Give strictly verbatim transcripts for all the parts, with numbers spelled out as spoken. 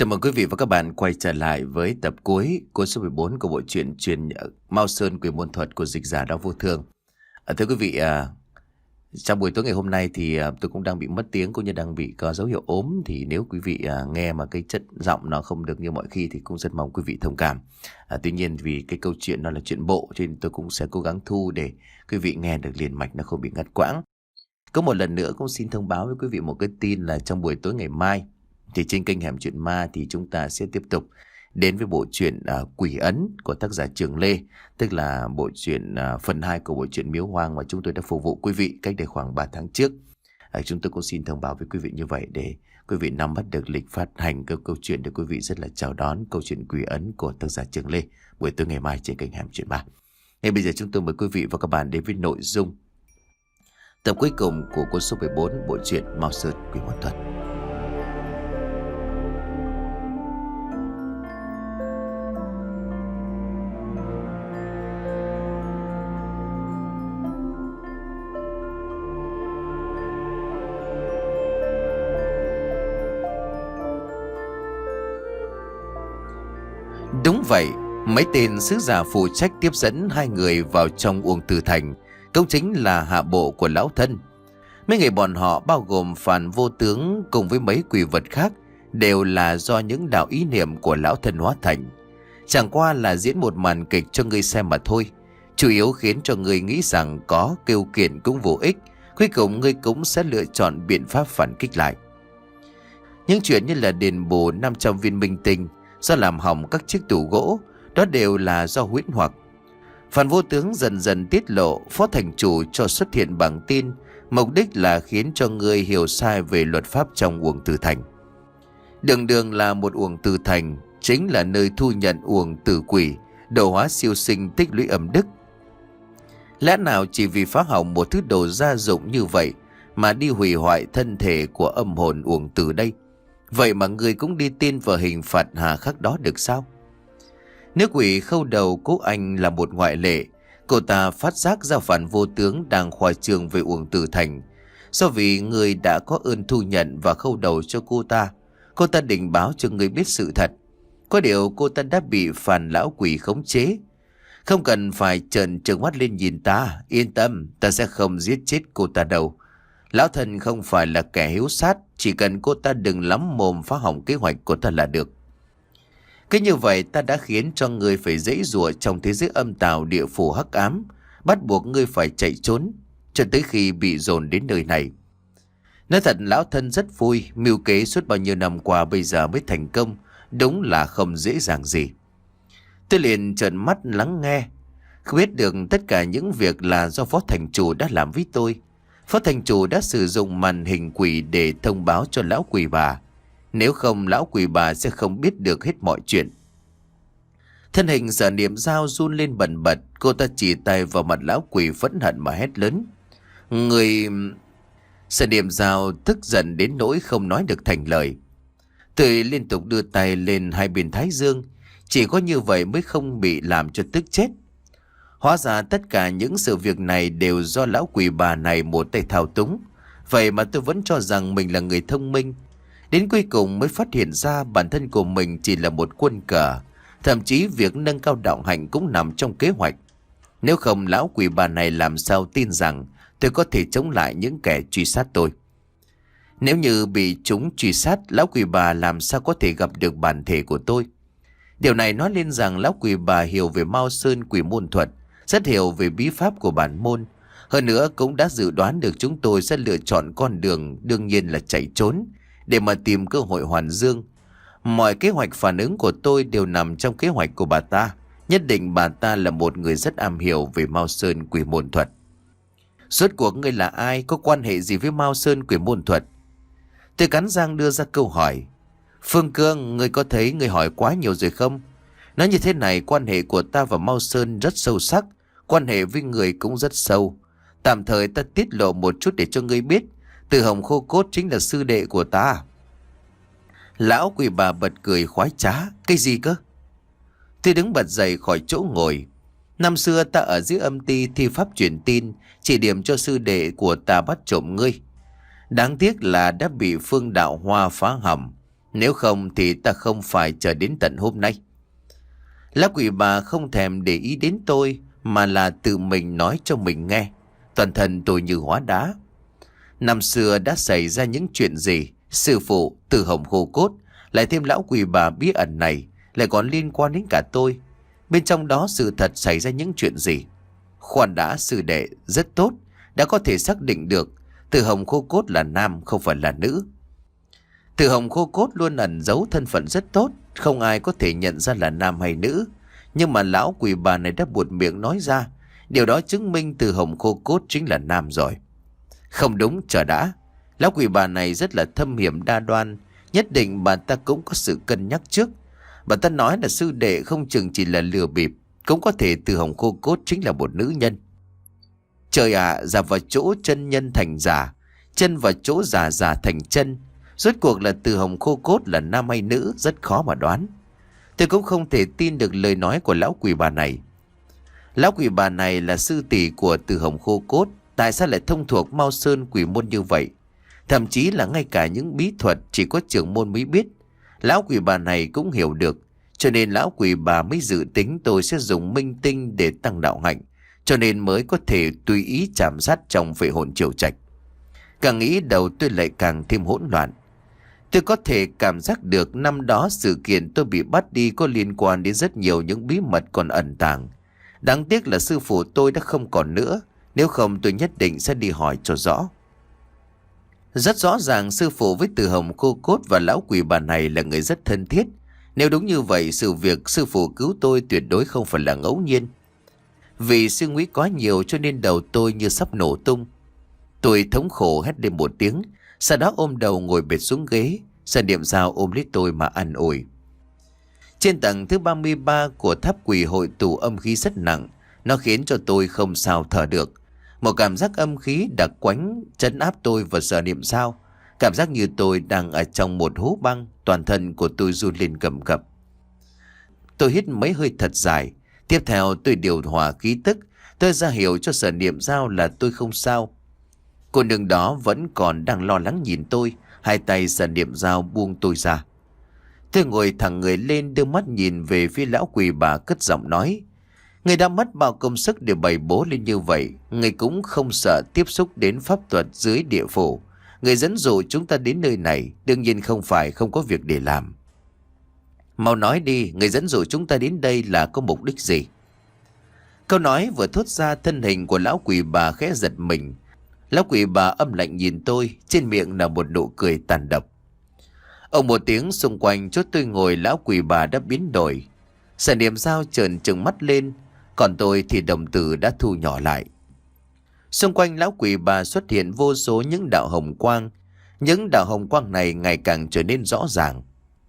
Chào mừng quý vị và các bạn quay trở lại với tập cuối của số mười bốn của bộ truyện truyền Mao Sơn Quyền Môn Thuật của dịch giả Đao Vô Thương. À, thưa quý vị, à, trong buổi tối ngày hôm nay thì à, tôi cũng đang bị mất tiếng cũng như đang bị có dấu hiệu ốm. Thì nếu quý vị à, nghe mà cái chất giọng nó không được như mọi khi thì cũng rất mong quý vị thông cảm. À, tuy nhiên vì cái câu chuyện nó là chuyện bộ cho nên tôi cũng sẽ cố gắng thu để quý vị nghe được liền mạch, nó không bị ngắt quãng. Có một lần nữa cũng xin thông báo với quý vị một cái tin là trong buổi tối ngày mai thì trên kênh Hẻm Chuyện Ma thì chúng ta sẽ tiếp tục đến với bộ truyện uh, Quỷ Ấn của tác giả Trường Lê, tức là bộ truyện uh, phần hai của bộ truyện Miếu Hoang mà chúng tôi đã phục vụ quý vị cách đây khoảng ba tháng trước. Uh, chúng tôi cũng xin thông báo với quý vị như vậy để quý vị nắm bắt được lịch phát hành các câu chuyện để quý vị rất là chào đón câu chuyện Quỷ Ấn của tác giả Trường Lê buổi tối ngày mai trên kênh Hẻm Chuyện Ma. Ngay bây giờ chúng tôi mời quý vị và các bạn đến với nội dung tập cuối cùng của cuốn số mười bốn bộ truyện Mao Sơn Quyền Môn Thuật. Đúng vậy, mấy tên sứ giả phụ trách tiếp dẫn hai người vào trong Uông Tử Thành cũng chính là hạ bộ của lão thân. Mấy người bọn họ bao gồm Phàn Vô Tướng cùng với mấy quỷ vật khác đều là do những đạo ý niệm của lão thân hóa thành. Chẳng qua là diễn một màn kịch cho ngươi xem mà thôi, chủ yếu khiến cho ngươi nghĩ rằng có kêu kiện cũng vô ích, cuối cùng ngươi cũng sẽ lựa chọn biện pháp phản kích lại. Những chuyện như là đền bù năm trăm viên minh tinh, do làm hỏng các chiếc tủ gỗ, đó đều là do huyễn hoặc. Phàn Vô Tướng dần dần tiết lộ phó thành chủ cho xuất hiện bằng tin, mục đích là khiến cho người hiểu sai về luật pháp trong Uông Tử Thành. Đường đường là một Uông Tử Thành, chính là nơi thu nhận uổng tử quỷ, độ hóa siêu sinh, tích lũy âm đức. Lẽ nào chỉ vì phá hỏng một thứ đồ gia dụng như vậy mà đi hủy hoại thân thể của âm hồn uổng tử đây? Vậy mà người cũng đi tin vào hình phạt hà khắc đó được sao? Nếu quỷ khâu đầu Cố Anh là một ngoại lệ, cô ta phát giác ra Phàn Vô Tướng đang khoa trương về Uông Tử Thành. Do vì người đã có ơn thu nhận và khâu đầu cho cô ta, cô ta định báo cho người biết sự thật. Có điều cô ta đã bị Phàn lão quỷ khống chế. Không cần phải trợn trừng mắt lên nhìn ta, yên tâm, ta sẽ không giết chết cô ta đâu. Lão thần không phải là kẻ hiếu sát, chỉ cần cô ta đừng lắm mồm phá hỏng kế hoạch của ta là được. Cứ như vậy ta đã khiến cho ngươi phải giãy giụa trong thế giới âm tào địa phủ hắc ám, bắt buộc ngươi phải chạy trốn, cho tới khi bị dồn đến nơi này. Nói thật lão thân rất vui, mưu kế suốt bao nhiêu năm qua bây giờ mới thành công, đúng là không dễ dàng gì. Tôi liền trợn mắt lắng nghe, không biết được tất cả những việc là do phó thành chủ đã làm với tôi. Phó thành chủ đã sử dụng màn hình quỷ để thông báo cho lão quỷ bà. Nếu không lão quỷ bà sẽ không biết được hết mọi chuyện. Thân hình Sở Niệm Dao run lên bần bật, cô ta chỉ tay vào mặt lão quỷ phẫn hận mà hét lớn. Người... Sở Niệm Dao tức giận đến nỗi không nói được thành lời. Tôi liên tục đưa tay lên hai bên thái dương, chỉ có như vậy mới không bị làm cho tức chết. Hóa ra tất cả những sự việc này đều do lão quỷ bà này một tay thao túng. Vậy mà tôi vẫn cho rằng mình là người thông minh. Đến cuối cùng mới phát hiện ra bản thân của mình chỉ là một quân cờ. Thậm chí việc nâng cao đạo hạnh cũng nằm trong kế hoạch. Nếu không lão quỷ bà này làm sao tin rằng tôi có thể chống lại những kẻ truy sát tôi. Nếu như bị chúng truy sát, lão quỷ bà làm sao có thể gặp được bản thể của tôi. Điều này nói lên rằng lão quỷ bà hiểu về Mao Sơn Quỷ Môn Thuật, rất hiểu về bí pháp của bản môn. Hơn nữa cũng đã dự đoán được chúng tôi sẽ lựa chọn con đường đương nhiên là chạy trốn, để mà tìm cơ hội hoàn dương. Mọi kế hoạch phản ứng của tôi đều nằm trong kế hoạch của bà ta. Nhất định bà ta là một người rất am hiểu về Mao Sơn Quỷ Môn Thuật. Rốt cuộc ngươi là ai, có quan hệ gì với Mao Sơn Quỷ Môn Thuật? Tôi cắn răng đưa ra câu hỏi. Phương Cương, ngươi có thấy ngươi hỏi quá nhiều rồi không? Nói như thế này, quan hệ của ta và Mao Sơn rất sâu sắc, quan hệ với người cũng rất sâu. Tạm thời ta tiết lộ một chút để cho ngươi biết, Từ Hồng Khô Cốt chính là sư đệ của ta. Lão quỷ bà bật cười khoái trá. Cái gì cơ? Tôi đứng bật dậy khỏi chỗ ngồi. Năm xưa ta ở dưới âm ty thi pháp truyền tin, chỉ điểm cho sư đệ của ta bắt trộm ngươi. Đáng tiếc là đã bị Phương Đạo Hoa phá hỏng. Nếu không thì ta không phải chờ đến tận hôm nay. Lão quỷ bà không thèm để ý đến tôi, mà là tự mình nói cho mình nghe. Toàn thân tôi như hóa đá. Năm xưa đã xảy ra những chuyện gì? Sư phụ, Từ Hồng khô cốt, lại thêm lão quỷ bà bí ẩn này, lại còn liên quan đến cả tôi. Bên trong đó sự thật xảy ra những chuyện gì? Khoan đã, sư đệ, rất tốt. Đã có thể xác định được Từ Hồng khô cốt là nam, không phải là nữ. Từ Hồng khô cốt luôn ẩn giấu thân phận rất tốt, không ai có thể nhận ra là nam hay nữ. Nhưng mà lão quỷ bà này đã buột miệng nói ra. Điều đó chứng minh Từ Hồng khô cốt chính là nam rồi. Không đúng, chờ đã. Lão quỷ bà này rất là thâm hiểm đa đoan. Nhất định bà ta cũng có sự cân nhắc trước. Bà ta nói là sư đệ không chừng chỉ là lừa bịp. Cũng có thể Từ Hồng khô cốt chính là một nữ nhân. Trời ạ, à, giả vào chỗ chân nhân thành giả, chân vào chỗ giả giả thành chân. Rốt cuộc là Từ Hồng khô cốt là nam hay nữ rất khó mà đoán. Tôi cũng không thể tin được lời nói của lão quỷ bà này. Lão quỷ bà này là sư tỷ của Từ Hồng khô cốt, tại sao lại thông thuộc Mao Sơn quỷ môn như vậy? Thậm chí là ngay cả những bí thuật chỉ có trưởng môn mới biết, lão quỷ bà này cũng hiểu được. Cho nên lão quỷ bà mới dự tính tôi sẽ dùng minh tinh để tăng đạo hạnh, cho nên mới có thể tùy ý chạm sát trong phệ hồn triều trạch. Càng nghĩ đầu tôi lại càng thêm hỗn loạn. Tôi có thể cảm giác được năm đó sự kiện tôi bị bắt đi có liên quan đến rất nhiều những bí mật còn ẩn tàng. Đáng tiếc là sư phụ tôi đã không còn nữa, nếu không tôi nhất định sẽ đi hỏi cho rõ. Rất rõ ràng sư phụ với Từ Hồng khô cốt và lão quỷ bà này là người rất thân thiết. Nếu đúng như vậy, sự việc sư phụ cứu tôi tuyệt đối không phải là ngẫu nhiên. Vì suy nghĩ quá nhiều cho nên đầu tôi như sắp nổ tung. Tôi thống khổ hét lên một tiếng, sau đó ôm đầu ngồi bệt xuống ghế. Sở Niệm Giao ôm lấy tôi mà an ủi. Trên tầng thứ ba mươi ba của tháp quỷ hội tụ âm khí rất nặng. Nó khiến cho tôi không sao thở được. Một cảm giác âm khí đặc quánh trấn áp tôi và Sở Niệm Giao. Cảm giác như tôi đang ở trong một hố băng. Toàn thân của tôi run lên cầm cập. Tôi hít mấy hơi thật dài. Tiếp theo tôi điều hòa khí tức. Tôi ra hiệu cho Sở Niệm Giao là tôi không sao. Cô nương đó vẫn còn đang lo lắng nhìn tôi. Hai tay Sở Niệm Giao buông tôi ra. Tôi ngồi thẳng người lên, đưa mắt nhìn về phía lão quỷ bà, cất giọng nói. Người đã mất bao công sức để bày bố lên như vậy. Người cũng không sợ tiếp xúc đến pháp thuật dưới địa phủ. Người dẫn dụ chúng ta đến nơi này, đương nhiên không phải không có việc để làm. Mau nói đi, người dẫn dụ chúng ta đến đây là có mục đích gì? Câu nói vừa thốt ra, thân hình của lão quỷ bà khẽ giật mình. Lão quỷ bà âm lạnh nhìn tôi, trên miệng là một nụ cười tàn độc. Ông một tiếng, xung quanh chỗ tôi ngồi lão quỷ bà đã biến đổi. Sở Niệm Giao trợn trừng mắt lên, còn tôi thì đồng tử đã thu nhỏ lại. Xung quanh lão quỷ bà xuất hiện vô số những đạo hồng quang. Những đạo hồng quang này ngày càng trở nên rõ ràng.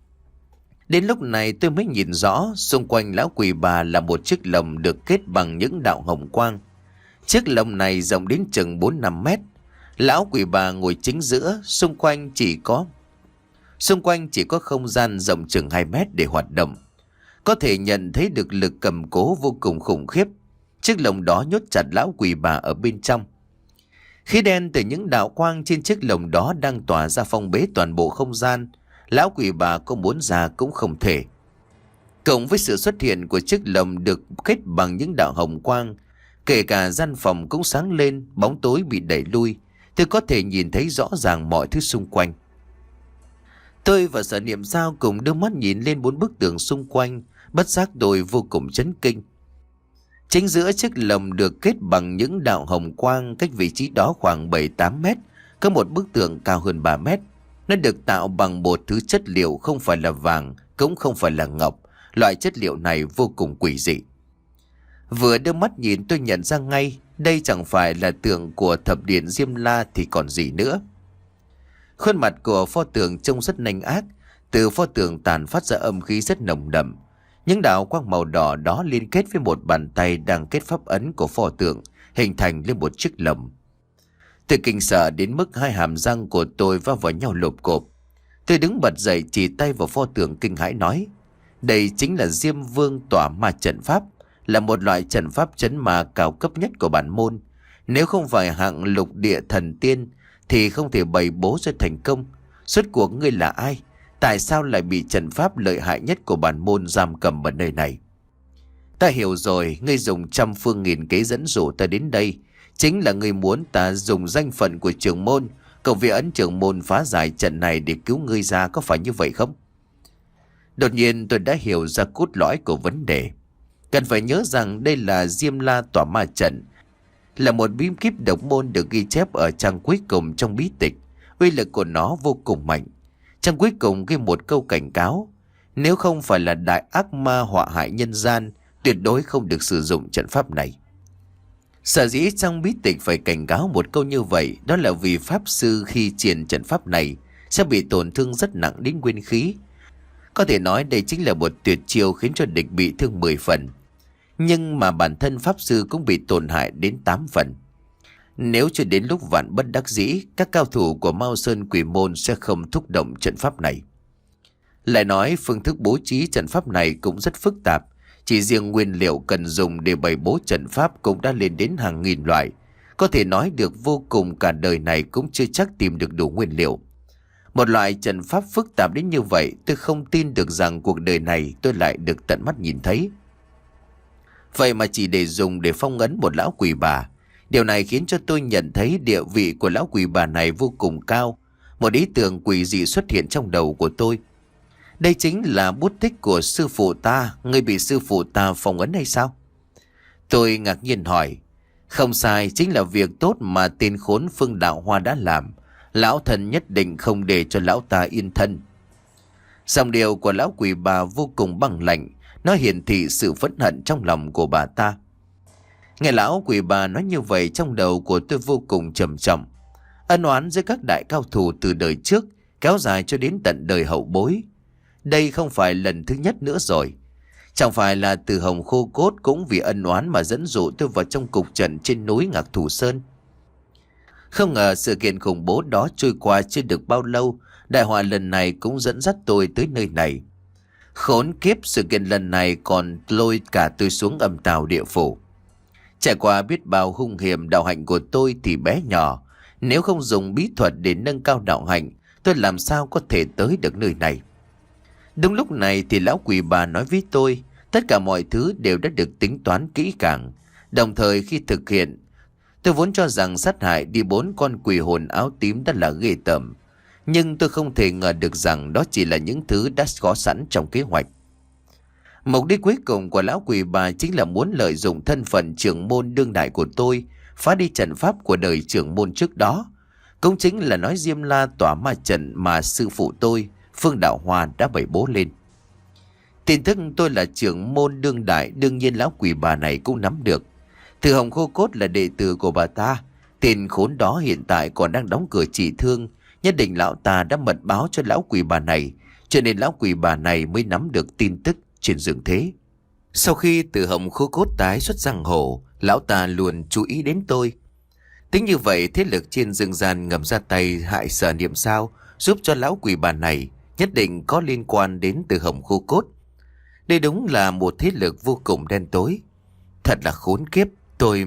Đến lúc này tôi mới nhìn rõ, xung quanh lão quỷ bà là một chiếc lồng được kết bằng những đạo hồng quang. Chiếc lồng này rộng đến chừng bốn năm mét. Lão quỷ bà ngồi chính giữa, xung quanh chỉ có xung quanh chỉ có không gian rộng chừng hai mét để hoạt động. Có thể nhận thấy được lực cầm cố vô cùng khủng khiếp. Chiếc lồng đó nhốt chặt lão quỷ bà ở bên trong. Khí đen từ những đạo quang trên chiếc lồng đó đang tỏa ra phong bế toàn bộ không gian. Lão quỷ bà có muốn ra cũng không thể. Cộng với sự xuất hiện của chiếc lồng được kết bằng những đạo hồng quang, kể cả gian phòng cũng sáng lên, bóng tối bị đẩy lui. Tôi có thể nhìn thấy rõ ràng mọi thứ xung quanh. Tôi và Sở Niệm Giao cùng đưa mắt nhìn lên bốn bức tường xung quanh, bất giác tôi vô cùng chấn kinh. Chính giữa chiếc lồng được kết bằng những đạo hồng quang, cách vị trí đó khoảng bảy tám mét, có một bức tường cao hơn ba mét. Nó được tạo bằng một thứ chất liệu không phải là vàng, cũng không phải là ngọc. Loại chất liệu này vô cùng quỷ dị. Vừa đưa mắt nhìn tôi nhận ra ngay, đây chẳng phải là tượng của thập điện Diêm La thì còn gì nữa. Khuôn mặt của pho tượng trông rất nanh ác, từ pho tượng tàn phát ra âm khí rất nồng đậm. Những đạo quang màu đỏ đó liên kết với một bàn tay đang kết pháp ấn của pho tượng, hình thành lên một chiếc lồng. Tôi kinh sợ đến mức hai hàm răng của tôi va vào nhau lộp cộp. Tôi đứng bật dậy chỉ tay vào pho tượng kinh hãi nói, đây chính là Diêm Vương tỏa ma trận pháp, là một loại trận pháp trấn ma cao cấp nhất của bản môn. Nếu không phải hạng lục địa thần tiên thì không thể bày bố ra thành công. Suốt cuộc ngươi là ai? Tại sao lại bị trận pháp lợi hại nhất của bản môn giam cầm ở nơi này? Ta hiểu rồi, ngươi dùng trăm phương nghìn kế dẫn dụ ta đến đây. Chính là ngươi muốn ta dùng danh phận của trưởng môn, cộng với ấn trưởng môn phá giải trận này để cứu ngươi ra, có phải như vậy không? Đột nhiên tôi đã hiểu ra cốt lõi của vấn đề. Cần phải nhớ rằng đây là Diêm La Tỏa Ma Trận, là một bí kíp độc môn được ghi chép ở trang cuối cùng trong bí tịch. Uy lực của nó vô cùng mạnh. Trang cuối cùng ghi một câu cảnh cáo: nếu không phải là đại ác ma họa hại nhân gian, tuyệt đối không được sử dụng trận pháp này. Sở dĩ trong bí tịch phải cảnh cáo một câu như vậy, đó là vì pháp sư khi triển trận pháp này sẽ bị tổn thương rất nặng đến nguyên khí. Có thể nói đây chính là một tuyệt chiêu khiến cho địch bị thương mười phần. Nhưng mà bản thân pháp sư cũng bị tổn hại đến tám phần. Nếu chưa đến lúc vạn bất đắc dĩ, các cao thủ của Mao Sơn Quỷ Môn sẽ không thúc động trận pháp này. Lại nói phương thức bố trí trận pháp này cũng rất phức tạp. Chỉ riêng nguyên liệu cần dùng để bày bố trận pháp cũng đã lên đến hàng nghìn loại. Có thể nói được vô cùng cả đời này cũng chưa chắc tìm được đủ nguyên liệu. Một loại trận pháp phức tạp đến như vậy, tôi không tin được rằng cuộc đời này tôi lại được tận mắt nhìn thấy. Vậy mà chỉ để dùng để phong ấn một lão quỷ bà. Điều này khiến cho tôi nhận thấy địa vị của lão quỷ bà này vô cùng cao. Một ý tưởng quỷ dị xuất hiện trong đầu của tôi. Đây chính là bút tích của sư phụ ta. Ngươi bị sư phụ ta phong ấn hay sao? Tôi ngạc nhiên hỏi. Không sai, chính là việc tốt mà tên khốn Phương Đạo Hoa đã làm. Lão thần nhất định không để cho lão ta yên thân. Dòng điệu của lão quỷ bà vô cùng băng lạnh. Nó hiển thị sự phẫn hận trong lòng của bà ta. Nghe lão quỷ bà nói như vậy, trong đầu của tôi vô cùng trầm trọng. Ân oán giữa các đại cao thủ từ đời trước kéo dài cho đến tận đời hậu bối. Đây không phải lần thứ nhất nữa rồi. Chẳng phải là Từ Hồng Khô Cốt cũng vì ân oán mà dẫn dụ tôi vào trong cục trận trên núi Ngạc Thủ Sơn. Không ngờ sự kiện khủng bố đó trôi qua chưa được bao lâu, đại họa lần này cũng dẫn dắt tôi tới nơi này. Khốn kiếp, sự kiện lần này còn lôi cả tôi xuống âm tào địa phủ. Trải qua biết bao hung hiểm, đạo hạnh của tôi thì bé nhỏ. Nếu không dùng bí thuật để nâng cao đạo hạnh, tôi làm sao có thể tới được nơi này. Đúng lúc này thì lão quỷ bà nói với tôi, tất cả mọi thứ đều đã được tính toán kỹ càng. Đồng thời khi thực hiện, tôi vốn cho rằng sát hại đi bốn con quỷ hồn áo tím đã là ghê tởm. Nhưng tôi không thể ngờ được rằng đó chỉ là những thứ đã có sẵn trong kế hoạch. Mục đích cuối cùng của lão quỷ bà chính là muốn lợi dụng thân phận trưởng môn đương đại của tôi, phá đi trận pháp của đời trưởng môn trước đó. Cũng chính là nói Diêm La Tỏa Ma Trận mà sư phụ tôi, Phương Đạo Hoa đã bày bố lên. Tin tức tôi là trưởng môn đương đại, đương nhiên lão quỷ bà này cũng nắm được. Từ Hồng Khô Cốt là đệ tử của bà ta. Tên khốn đó hiện tại còn đang đóng cửa trị thương. Nhất định lão ta đã mật báo cho lão quỷ bà này, cho nên lão quỷ bà này mới nắm được tin tức trên dương thế. Sau khi Từ Hồng Khô Cốt tái xuất giang hồ, lão ta luôn chú ý đến tôi. Tính như vậy, thế lực trên dương gian ngầm ra tay hại Sở Niệm Sao, giúp cho lão quỷ bà này, nhất định có liên quan đến Từ Hồng Khô Cốt. Đây đúng là một thế lực vô cùng đen tối. Thật là khốn kiếp. Tôi...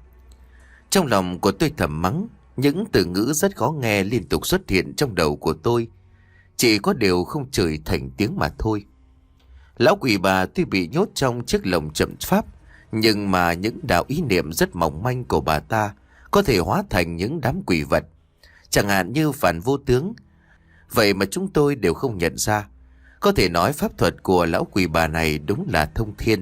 Trong lòng của tôi thầm mắng. Những từ ngữ rất khó nghe liên tục xuất hiện trong đầu của tôi. Chỉ có điều không chửi thành tiếng mà thôi. Lão quỷ bà tuy bị nhốt trong chiếc lồng trận pháp, nhưng mà những đạo ý niệm rất mỏng manh của bà ta có thể hóa thành những đám quỷ vật, chẳng hạn như Phản Vô Tướng. Vậy mà chúng tôi đều không nhận ra. Có thể nói pháp thuật của lão quỷ bà này đúng là thông thiên.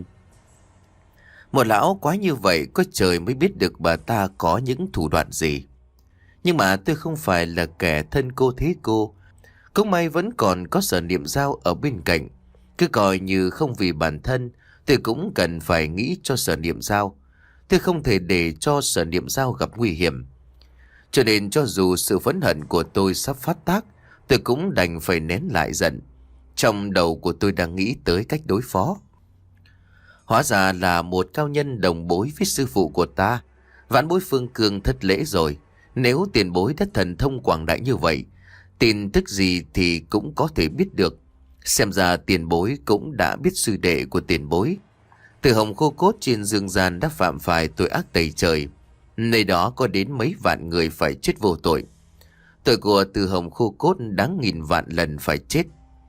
Một lão quá như vậy, có trời mới biết được bà ta có những thủ đoạn gì. Nhưng mà tôi không phải là kẻ thân cô thế cô. Cũng may vẫn còn có Sở Niệm Dao ở bên cạnh. Cứ coi như không vì bản thân, tôi cũng cần phải nghĩ cho Sở Niệm Dao. Tôi không thể để cho Sở Niệm Dao gặp nguy hiểm. Cho nên cho dù sự phẫn hận của tôi sắp phát tác, tôi cũng đành phải nén lại giận. Trong đầu của tôi đang nghĩ tới cách đối phó. Hóa ra là một cao nhân đồng bối với sư phụ của ta. Vãn bối Phương Cương thất lễ rồi. Nếu tiền bối đã thần thông quảng đại như vậy, tin tức gì thì cũng có thể biết được. Xem ra tiền bối cũng đã biết sư đệ của tiền bối. Từ Hồng Khô Cốt trên dương gian đã phạm phải tội ác tày trời. Nơi đó có đến mấy vạn người phải chết vô tội. Tội của Từ Hồng Khô Cốt đáng nghìn vạn lần phải chết.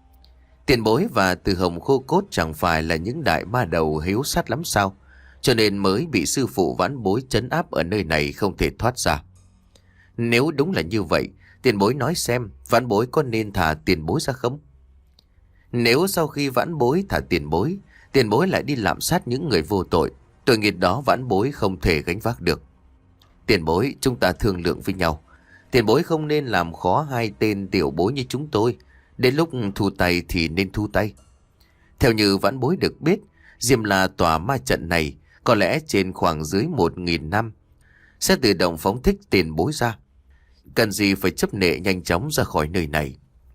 Tiền bối và Từ Hồng Khô Cốt chẳng phải là những đại ma đầu hiếu sát lắm sao? Cho nên mới bị sư phụ vãn bối trấn áp ở nơi này không thể thoát ra. Nếu đúng là như vậy, tiền bối nói xem vãn bối có nên thả tiền bối ra không? Nếu sau khi vãn bối thả tiền bối, tiền bối lại đi lạm sát những người vô tội, tội nghiệp đó vãn bối không thể gánh vác được. Tiền bối, chúng ta thương lượng với nhau. Tiền bối không nên làm khó hai tên tiểu bối như chúng tôi. Đến lúc thu tay thì nên thu tay. Theo như vãn bối được biết, Diêm La tòa ma trận này có lẽ trên khoảng dưới một nghìn năm sẽ tự động phóng thích tiền bối ra. Cần gì phải chấp nệ nhanh chóng ra khỏi nơi này.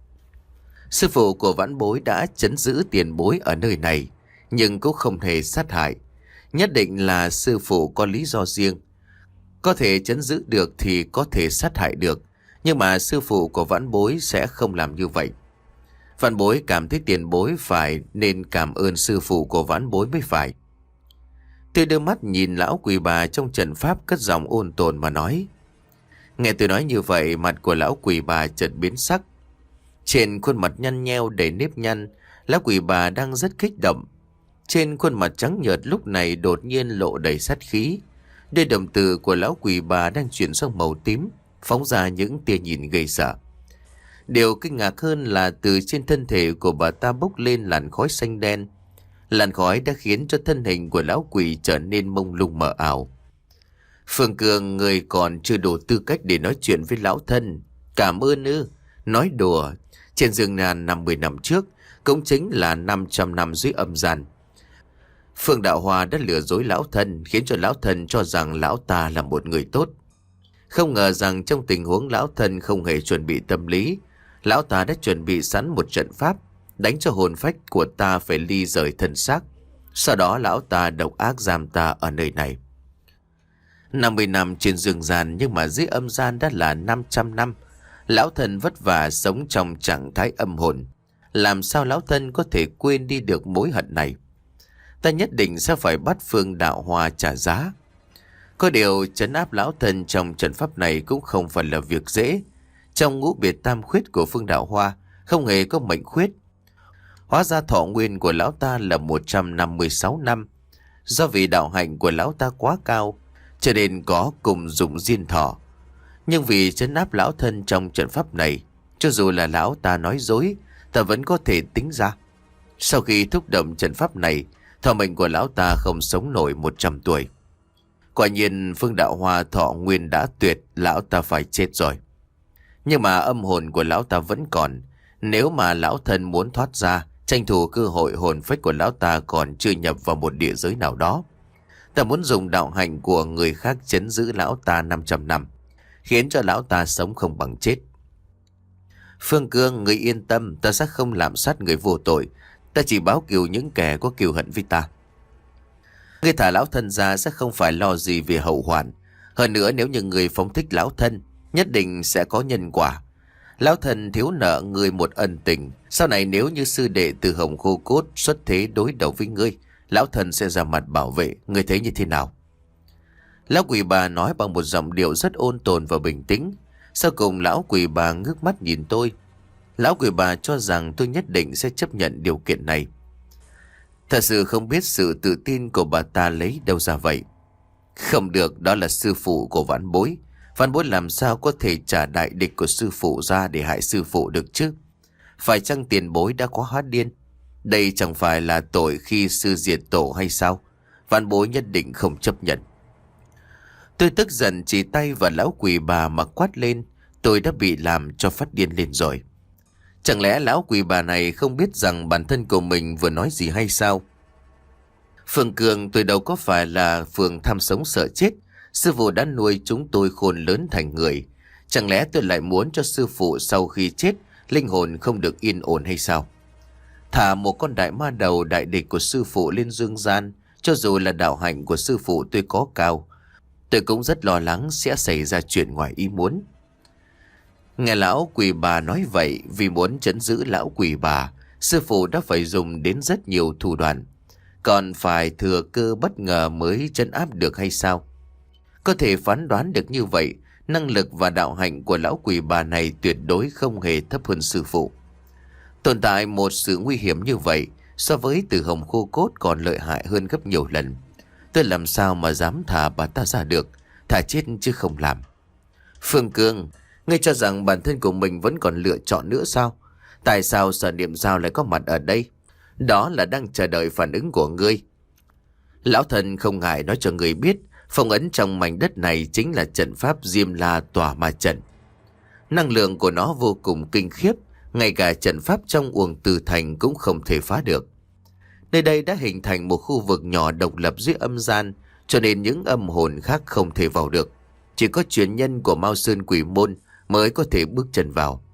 Sư phụ của vãn bối đã trấn giữ tiền bối ở nơi này, nhưng cũng không hề sát hại. Nhất định là sư phụ có lý do riêng. Có thể trấn giữ được thì có thể sát hại được, nhưng mà sư phụ của vãn bối sẽ không làm như vậy. Vãn bối cảm thấy tiền bối phải nên cảm ơn sư phụ của vãn bối mới phải. Tôi đưa mắt nhìn lão quỷ bà trong trận pháp cất giọng ôn tồn mà nói. Nghe tôi nói như vậy, mặt của lão quỷ bà chợt biến sắc. Trên khuôn mặt nhăn nheo đầy nếp nhăn, lão quỷ bà đang rất kích động. Trên khuôn mặt trắng nhợt lúc này đột nhiên lộ đầy sát khí. Đôi đồng tử của lão quỷ bà đang chuyển sang màu tím, phóng ra những tia nhìn gây sợ. Điều kinh ngạc hơn là từ trên thân thể của bà ta bốc lên làn khói xanh đen. Làn khói đã khiến cho thân hình của lão quỷ trở nên mông lung mờ ảo. Phương Cường, người còn chưa đủ tư cách để nói chuyện với lão thân. Cảm ơn ư? Nói đùa, trên giường ngàn năm mươi năm trước cũng chính là năm trăm năm dưới âm gian. Phương Đạo Hòa đã lừa dối lão thân, khiến cho lão thân cho rằng lão ta là một người tốt. Không ngờ rằng trong tình huống lão thân không hề chuẩn bị tâm lý, lão ta đã chuẩn bị sẵn một trận pháp, đánh cho hồn phách của ta phải ly rời thân xác. Sau đó lão ta độc ác giam ta ở nơi này. năm mươi năm trên dương gian, nhưng mà dưới âm gian đã là năm trăm năm. Lão thân vất vả sống trong trạng thái âm hồn. Làm sao lão thân có thể quên đi được mối hận này? Ta nhất định sẽ phải bắt Phương Đạo Hòa trả giá. Có điều trấn áp lão thân trong trận pháp này cũng không phải là việc dễ. Trong ngũ biệt tam khuyết của Phương Đạo Hoa không hề có mệnh khuyết. Hóa ra thọ nguyên của lão ta là một trăm năm mươi sáu năm. Do vì đạo hạnh của lão ta quá cao, cho nên có cùng dụng diên thọ. Nhưng vì trấn áp lão thân trong trận pháp này, cho dù là lão ta nói dối, ta vẫn có thể tính ra. Sau khi thúc động trận pháp này, thọ mệnh của lão ta không sống nổi một trăm tuổi. Quả nhiên Phương Đạo Hoa thọ nguyên đã tuyệt, lão ta phải chết rồi. Nhưng mà âm hồn của lão ta vẫn còn. Nếu mà lão thân muốn thoát ra, tranh thủ cơ hội hồn phách của lão ta còn chưa nhập vào một địa giới nào đó, ta muốn dùng đạo hạnh của người khác trấn giữ lão ta năm trăm năm, khiến cho lão ta sống không bằng chết. Phương Cương, người yên tâm, ta sẽ không làm sát người vô tội. Ta chỉ báo cừu những kẻ có cừu hận với ta. Người thả lão thân ra sẽ không phải lo gì về hậu hoạn. Hơn nữa, nếu như người phóng thích lão thân, nhất định sẽ có nhân quả. Lão thân thiếu nợ người một ân tình. Sau này nếu như sư đệ Từ Hồng Khô Cốt xuất thế đối đầu với ngươi, lão thân sẽ ra mặt bảo vệ. Ngươi thấy như thế nào? Lão quỷ bà nói bằng một giọng điệu rất ôn tồn và bình tĩnh. Sau cùng lão quỷ bà ngước mắt nhìn tôi. Lão quỷ bà cho rằng tôi nhất định sẽ chấp nhận điều kiện này. Thật sự không biết sự tự tin của bà ta lấy đâu ra vậy. Không được, đó là sư phụ của vãn bối. Vãn bối làm sao có thể trả đại địch của sư phụ ra để hại sư phụ được chứ? Phải chăng tiền bối đã có hóa điên? Đây chẳng phải là tội khi sư diệt tổ hay sao? Vãn bối nhất định không chấp nhận. Tôi tức giận chỉ tay vào lão quỷ bà mà quát lên. Tôi đã bị làm cho phát điên lên rồi. Chẳng lẽ lão quỷ bà này không biết rằng bản thân của mình vừa nói gì hay sao? Phương Cường, tôi đâu có phải là phường tham sống sợ chết. Sư phụ đã nuôi chúng tôi khôn lớn thành người. Chẳng lẽ tôi lại muốn cho sư phụ sau khi chết, linh hồn không được yên ổn hay sao? Thả một con đại ma đầu đại địch của sư phụ lên dương gian, cho dù là đạo hạnh của sư phụ tôi có cao, tôi cũng rất lo lắng sẽ xảy ra chuyện ngoài ý muốn. Nghe lão quỷ bà nói vậy, vì muốn trấn giữ lão quỷ bà, sư phụ đã phải dùng đến rất nhiều thủ đoạn. Còn phải thừa cơ bất ngờ mới trấn áp được hay sao? Có thể phán đoán được như vậy, năng lực và đạo hạnh của lão quỷ bà này tuyệt đối không hề thấp hơn sư phụ. Tồn tại một sự nguy hiểm như vậy so với từ hồng khô cốt còn lợi hại hơn gấp nhiều lần. Tôi làm sao mà dám thả bà ta ra được, thả chết chứ không làm. Phương Cương, ngươi cho rằng bản thân của mình vẫn còn lựa chọn nữa sao? Tại sao Sở Niệm Giao lại có mặt ở đây? Đó là đang chờ đợi phản ứng của ngươi. Lão thần không ngại nói cho người biết, phong ấn trong mảnh đất này chính là trận pháp Diêm La Tỏa Ma Trận. Năng lượng của nó vô cùng kinh khiếp, ngay cả trận pháp trong Uổng Từ Thành cũng không thể phá được. Nơi đây đã hình thành một khu vực nhỏ độc lập dưới âm gian, cho nên những âm hồn khác không thể vào được. Chỉ có truyền nhân của Mao Sơn Quỷ Môn mới có thể bước chân vào.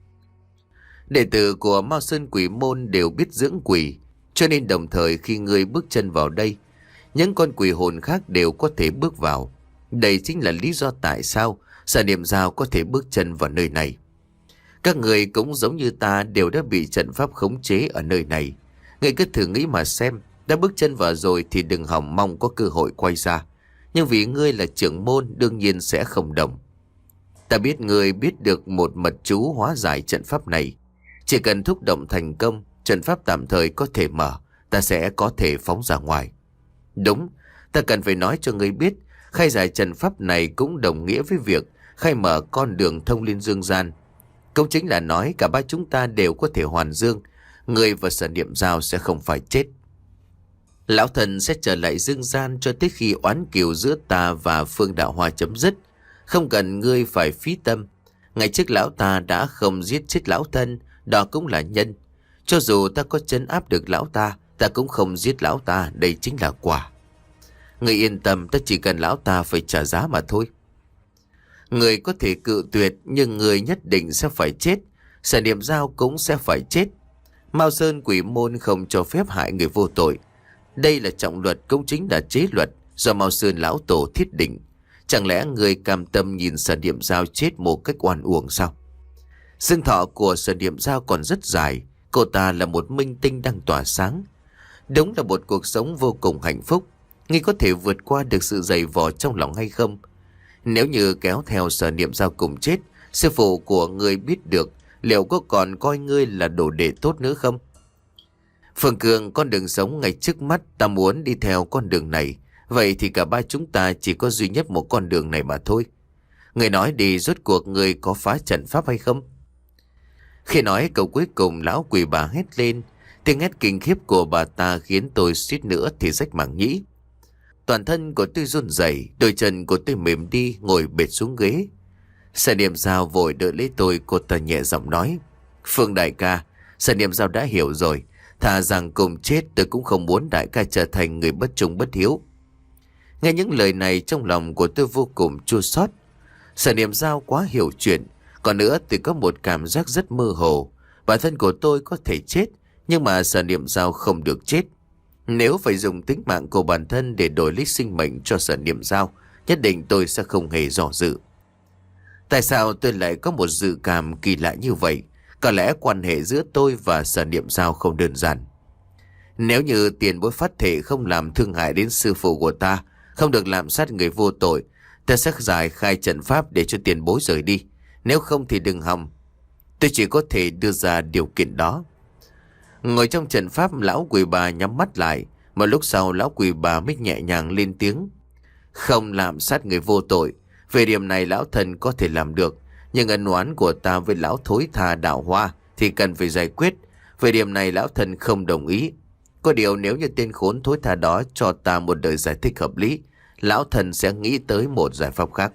Đệ tử của Mao Sơn Quỷ Môn đều biết dưỡng quỷ, cho nên đồng thời khi ngươi bước chân vào đây, những con quỷ hồn khác đều có thể bước vào. Đây chính là lý do tại sao Sở Niệm Giao có thể bước chân vào nơi này. Các người cũng giống như ta đều đã bị trận pháp khống chế ở nơi này. Ngươi cứ thử nghĩ mà xem, đã bước chân vào rồi thì đừng hòng mong có cơ hội quay ra. Nhưng vì ngươi là trưởng môn đương nhiên sẽ không đồng. Ta biết ngươi biết được một mật chú hóa giải trận pháp này. Chỉ cần thúc động thành công, trận pháp tạm thời có thể mở, ta sẽ có thể phóng ra ngoài. Đúng, ta cần phải nói cho ngươi biết, khai giải trận pháp này cũng đồng nghĩa với việc khai mở con đường thông liên dương gian. Cũng chính là nói cả ba chúng ta đều có thể hoàn dương, ngươi và Sở Niệm Giao sẽ không phải chết. Lão thần sẽ trở lại dương gian cho tới khi oán kiều giữa ta và Phương Đạo Hoa chấm dứt. Không cần ngươi phải phí tâm. Ngày trước lão ta đã không giết chết lão thân, đó cũng là nhân. Cho dù ta có trấn áp được lão ta, ta cũng không giết lão ta, đây chính là quả. Ngươi yên tâm, ta chỉ cần lão ta phải trả giá mà thôi. Người có thể cự tuyệt, nhưng người nhất định sẽ phải chết. Sở Niệm Giao cũng sẽ phải chết. Mao Sơn Quỷ Môn không cho phép hại người vô tội. Đây là trọng luật, cũng chính là chế luật do Mao Sơn lão tổ thiết định. Chẳng lẽ người cam tâm nhìn Sở Niệm Giao chết một cách oan uổng sao? Dương thọ của Sở Niệm Giao còn rất dài. Cô ta là một minh tinh đang tỏa sáng. Đúng là một cuộc sống vô cùng hạnh phúc. Ngươi có thể vượt qua được sự dày vò trong lòng hay không? Nếu như kéo theo Sở Niệm Giao cùng chết, sư phụ của ngươi biết được, liệu có còn coi ngươi là đồ đệ tốt nữa không? Phương Cường, con đường sống ngay trước mắt, ta muốn đi theo con đường này. Vậy thì cả ba chúng ta chỉ có duy nhất một con đường này mà thôi. Người nói đi, rốt cuộc người có phá trận pháp hay không? Khi nói câu cuối cùng, lão quỷ bà hét lên. Tiếng hét kinh khiếp của bà ta khiến tôi suýt nữa thì rách màng nhĩ. Toàn thân của tôi run rẩy, đôi chân của tôi mềm đi, ngồi bệt xuống ghế. Sở Niệm Giao vội đỡ lấy tôi, cô ta nhẹ giọng nói: Phương đại ca, Sở Niệm Giao đã hiểu rồi. Thà rằng cùng chết, tôi cũng không muốn đại ca trở thành người bất trung bất hiếu. Nghe những lời này trong lòng của tôi vô cùng chua xót. Sở Niệm Giao quá hiểu chuyện. Còn nữa tôi có một cảm giác rất mơ hồ. Bản thân của tôi có thể chết, nhưng mà Sở Niệm Giao không được chết. Nếu phải dùng tính mạng của bản thân để đổi lấy sinh mệnh cho Sở Niệm Giao, nhất định tôi sẽ không hề dò dự. Tại sao tôi lại có một dự cảm kỳ lạ như vậy? Có lẽ quan hệ giữa tôi và Sở Niệm Giao không đơn giản. Nếu như tiền bối phát thể không làm thương hại đến sư phụ của ta, không được làm sát người vô tội, ta sẽ giải khai trận pháp để cho tiền bối rời đi. Nếu không thì đừng hòng. Tôi chỉ có thể đưa ra điều kiện đó. Ngồi trong trận pháp, lão quỷ bà nhắm mắt lại. Một lúc sau lão quỷ bà mới nhẹ nhàng lên tiếng: Không làm sát người vô tội. Về điểm này lão thần có thể làm được. Nhưng ân oán của ta với lão thối tha Đạo Hoa thì cần phải giải quyết. Về điểm này lão thần không đồng ý. Có điều nếu như tên khốn thối tha đó cho ta một lời giải thích hợp lý, lão thần sẽ nghĩ tới một giải pháp khác.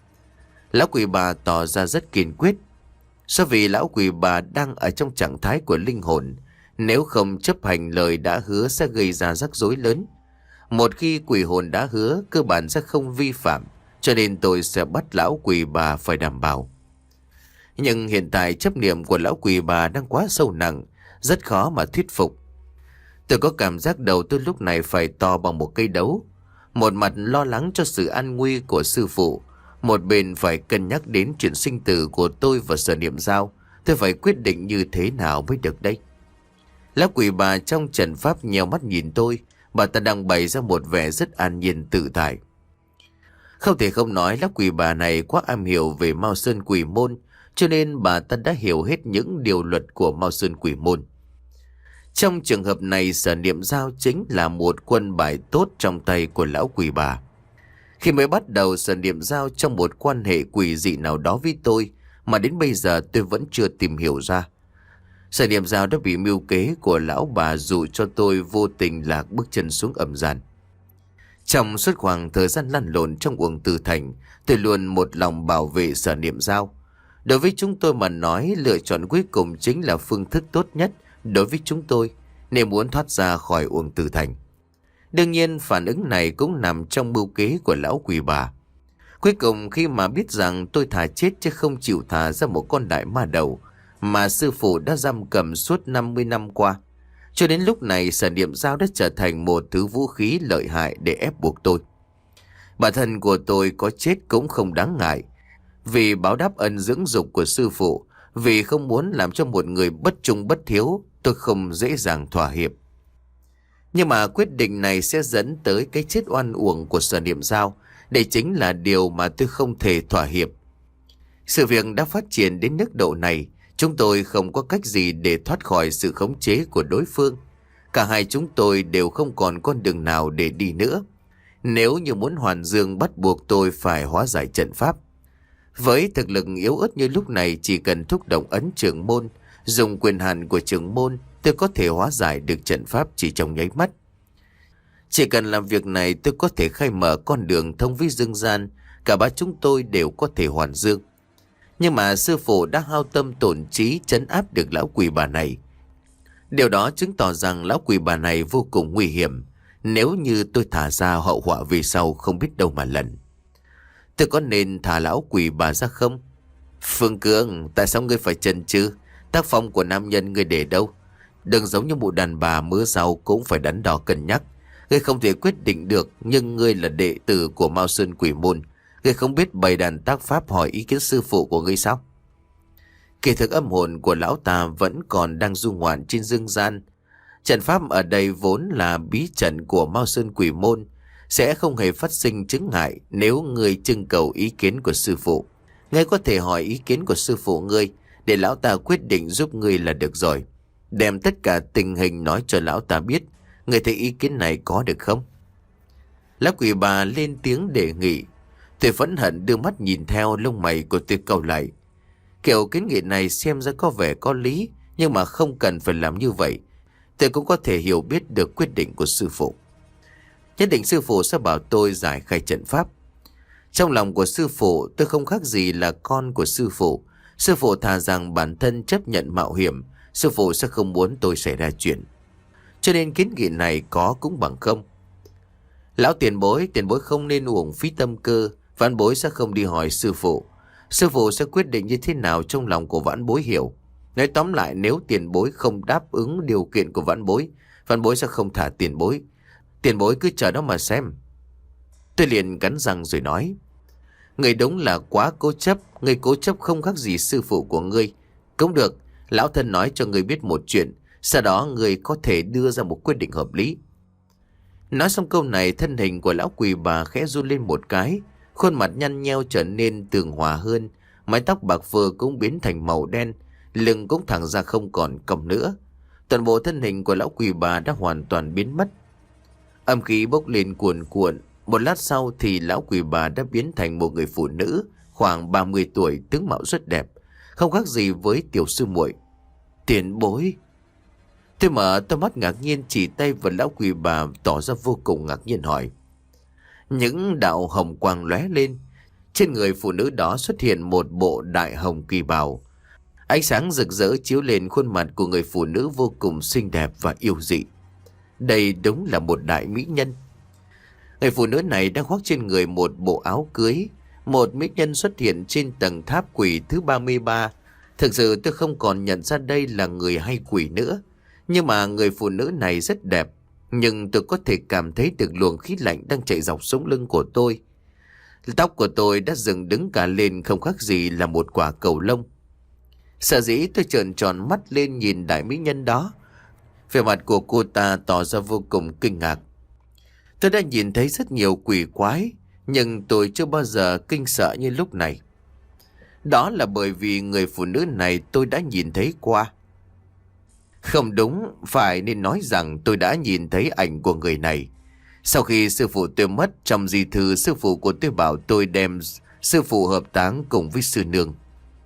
Lão quỷ bà tỏ ra rất kiên quyết. Do vì lão quỷ bà đang ở trong trạng thái của linh hồn, nếu không chấp hành lời đã hứa sẽ gây ra rắc rối lớn. Một khi quỷ hồn đã hứa, cơ bản sẽ không vi phạm, cho nên tôi sẽ bắt lão quỷ bà phải đảm bảo. Nhưng hiện tại chấp niệm của lão quỷ bà đang quá sâu nặng, rất khó mà thuyết phục. Tôi có cảm giác đầu tôi lúc này phải to bằng một cây đấu. Một mặt lo lắng cho sự an nguy của sư phụ, một bên phải cân nhắc đến chuyện sinh tử của tôi và Sở Niệm Giao. Tôi phải quyết định như thế nào mới được đây. Lão quỷ bà trong trận pháp nheo mắt nhìn tôi. Bà ta đang bày ra một vẻ rất an nhiên tự tại. Không thể không nói lão quỷ bà này quá am hiểu về Mao Sơn Quỷ Môn, cho nên bà ta đã hiểu hết những điều luật của Mao Sơn Quỷ Môn. Trong trường hợp này, Sở Niệm Giao chính là một quân bài tốt trong tay của lão quỷ bà. Khi mới bắt đầu, Sở Niệm Giao trong một quan hệ quỷ dị nào đó với tôi mà đến bây giờ tôi vẫn chưa tìm hiểu ra. Sở Niệm Giao đã bị mưu kế của lão bà dụ cho tôi vô tình lạc bước chân xuống âm gian. Trong suốt khoảng thời gian lăn lộn trong uổng Từ Thành, tôi luôn một lòng bảo vệ Sở Niệm Giao. Đối với chúng tôi mà nói, lựa chọn cuối cùng chính là phương thức tốt nhất đối với chúng tôi nếu muốn thoát ra khỏi uổng Từ Thành. Đương nhiên phản ứng này cũng nằm trong mưu kế của lão quỷ bà. Cuối cùng khi mà biết rằng tôi thà chết chứ không chịu thả ra một con đại ma đầu mà sư phụ đã giam cầm suốt năm mươi năm qua, cho đến lúc này Sở Niệm Giao đã trở thành một thứ vũ khí lợi hại để ép buộc tôi. Bản thân của tôi có chết cũng không đáng ngại, vì báo đáp ân dưỡng dục của sư phụ, vì không muốn làm cho một người bất trung bất hiếu, tôi không dễ dàng thỏa hiệp. Nhưng mà quyết định này sẽ dẫn tới cái chết oan uổng của Sở Niệm Giao. Đây chính là điều mà tôi không thể thỏa hiệp. Sự việc đã phát triển đến mức độ này, chúng tôi không có cách gì để thoát khỏi sự khống chế của đối phương. Cả hai chúng tôi đều không còn con đường nào để đi nữa. Nếu như muốn hoàn dương, bắt buộc tôi phải hóa giải trận pháp. Với thực lực yếu ớt như lúc này, chỉ cần thúc động ấn trưởng môn, dùng quyền hạn của trưởng môn, tôi có thể hóa giải được trận pháp chỉ trong nháy mắt. Chỉ cần làm việc này, tôi có thể khai mở con đường thông với dương gian, cả ba chúng tôi đều có thể hoàn dương. Nhưng mà sư phụ đã hao tâm tổn trí trấn áp được lão quỷ bà này. Điều đó chứng tỏ rằng lão quỷ bà này vô cùng nguy hiểm. Nếu như tôi thả ra, hậu họa về sau không biết đâu mà lần. Tôi có nên thả lão quỷ bà ra không? Phương Cương, tại sao ngươi phải chần chừ? Tác phong của nam nhân ngươi để đâu? Đừng giống như một đàn bà mưa rau cũng phải đắn đo cân nhắc. Ngươi không thể quyết định được, nhưng ngươi là đệ tử của Mao Sơn Quỷ Môn. Ngươi không biết bày đàn tác pháp hỏi ý kiến sư phụ của ngươi sao? Kỳ thực âm hồn của lão ta vẫn còn đang du ngoạn trên dương gian. Trận pháp ở đây vốn là bí trận của Mao Sơn Quỷ Môn, sẽ không hề phát sinh chứng ngại nếu ngươi trưng cầu ý kiến của sư phụ. Ngươi có thể hỏi ý kiến của sư phụ ngươi để lão ta quyết định giúp ngươi là được rồi. Đem tất cả tình hình nói cho lão ta biết. Ngươi thấy ý kiến này có được không? Lão quỷ bà lên tiếng đề nghị. Tôi phẫn hận đưa mắt nhìn theo, lông mày của tôi cau lại. Kiểu kiến nghị này xem ra có vẻ có lý, nhưng mà không cần phải làm như vậy. Tôi cũng có thể hiểu biết được quyết định của sư phụ. Nhất định sư phụ sẽ bảo tôi giải khai trận pháp. Trong lòng của sư phụ, tôi không khác gì là con của sư phụ. Sư phụ thà rằng bản thân chấp nhận mạo hiểm, sư phụ sẽ không muốn tôi xảy ra chuyện. Cho nên kiến nghị này có cũng bằng không. Lão tiền bối, tiền bối không nên uổng phí tâm cơ. Vãn bối sẽ không đi hỏi sư phụ. Sư phụ sẽ quyết định như thế nào trong lòng của vãn bối hiểu. Nói tóm lại, nếu tiền bối không đáp ứng điều kiện của vãn bối, vãn bối sẽ không thả tiền bối. Tiền bối cứ chờ đó mà xem. Tôi liền cắn răng rồi nói. Người đúng là quá cố chấp. Người cố chấp không khác gì sư phụ của ngươi. Cũng được, lão thân nói cho ngươi biết một chuyện. Sau đó người có thể đưa ra một quyết định hợp lý. Nói xong câu này, thân hình của lão quỷ bà khẽ run lên một cái. Khuôn mặt nhăn nheo trở nên tường hòa hơn. Mái tóc bạc phơ cũng biến thành màu đen. Lưng cũng thẳng ra không còn cong nữa. Toàn bộ thân hình của lão quỷ bà đã hoàn toàn biến mất. Âm khí bốc lên cuồn cuộn. Một lát sau thì lão quỷ bà đã biến thành một người phụ nữ khoảng ba mươi tuổi, tướng mạo rất đẹp, không khác gì với tiểu sư muội. Tiền bối. Tôi mở tôi mắt ngạc nhiên chỉ tay vào lão quỷ bà, tỏ ra vô cùng ngạc nhiên hỏi. Những đạo hồng quang lóe lên. Trên người phụ nữ đó xuất hiện một bộ đại hồng kỳ bào. Ánh sáng rực rỡ chiếu lên khuôn mặt của người phụ nữ vô cùng xinh đẹp và yêu dị. Đây đúng là một đại mỹ nhân. Người phụ nữ này đang khoác trên người một bộ áo cưới. Một mỹ nhân xuất hiện trên tầng tháp quỷ thứ ba mươi ba. Thực sự tôi không còn nhận ra đây là người hay quỷ nữa. Nhưng mà người phụ nữ này rất đẹp. Nhưng tôi có thể cảm thấy được luồng khí lạnh đang chạy dọc sống lưng của tôi. Tóc của tôi đã dựng đứng cả lên, không khác gì là một quả cầu lông. Sở dĩ tôi trợn tròn mắt lên nhìn đại mỹ nhân đó. Vẻ mặt của cô ta tỏ ra vô cùng kinh ngạc. Tôi đã nhìn thấy rất nhiều quỷ quái, nhưng tôi chưa bao giờ kinh sợ như lúc này. Đó là bởi vì người phụ nữ này tôi đã nhìn thấy qua. Không đúng, phải nên nói rằng tôi đã nhìn thấy ảnh của người này. Sau khi sư phụ tôi mất, trong di thư sư phụ của tôi bảo tôi đem sư phụ hợp táng cùng với sư nương.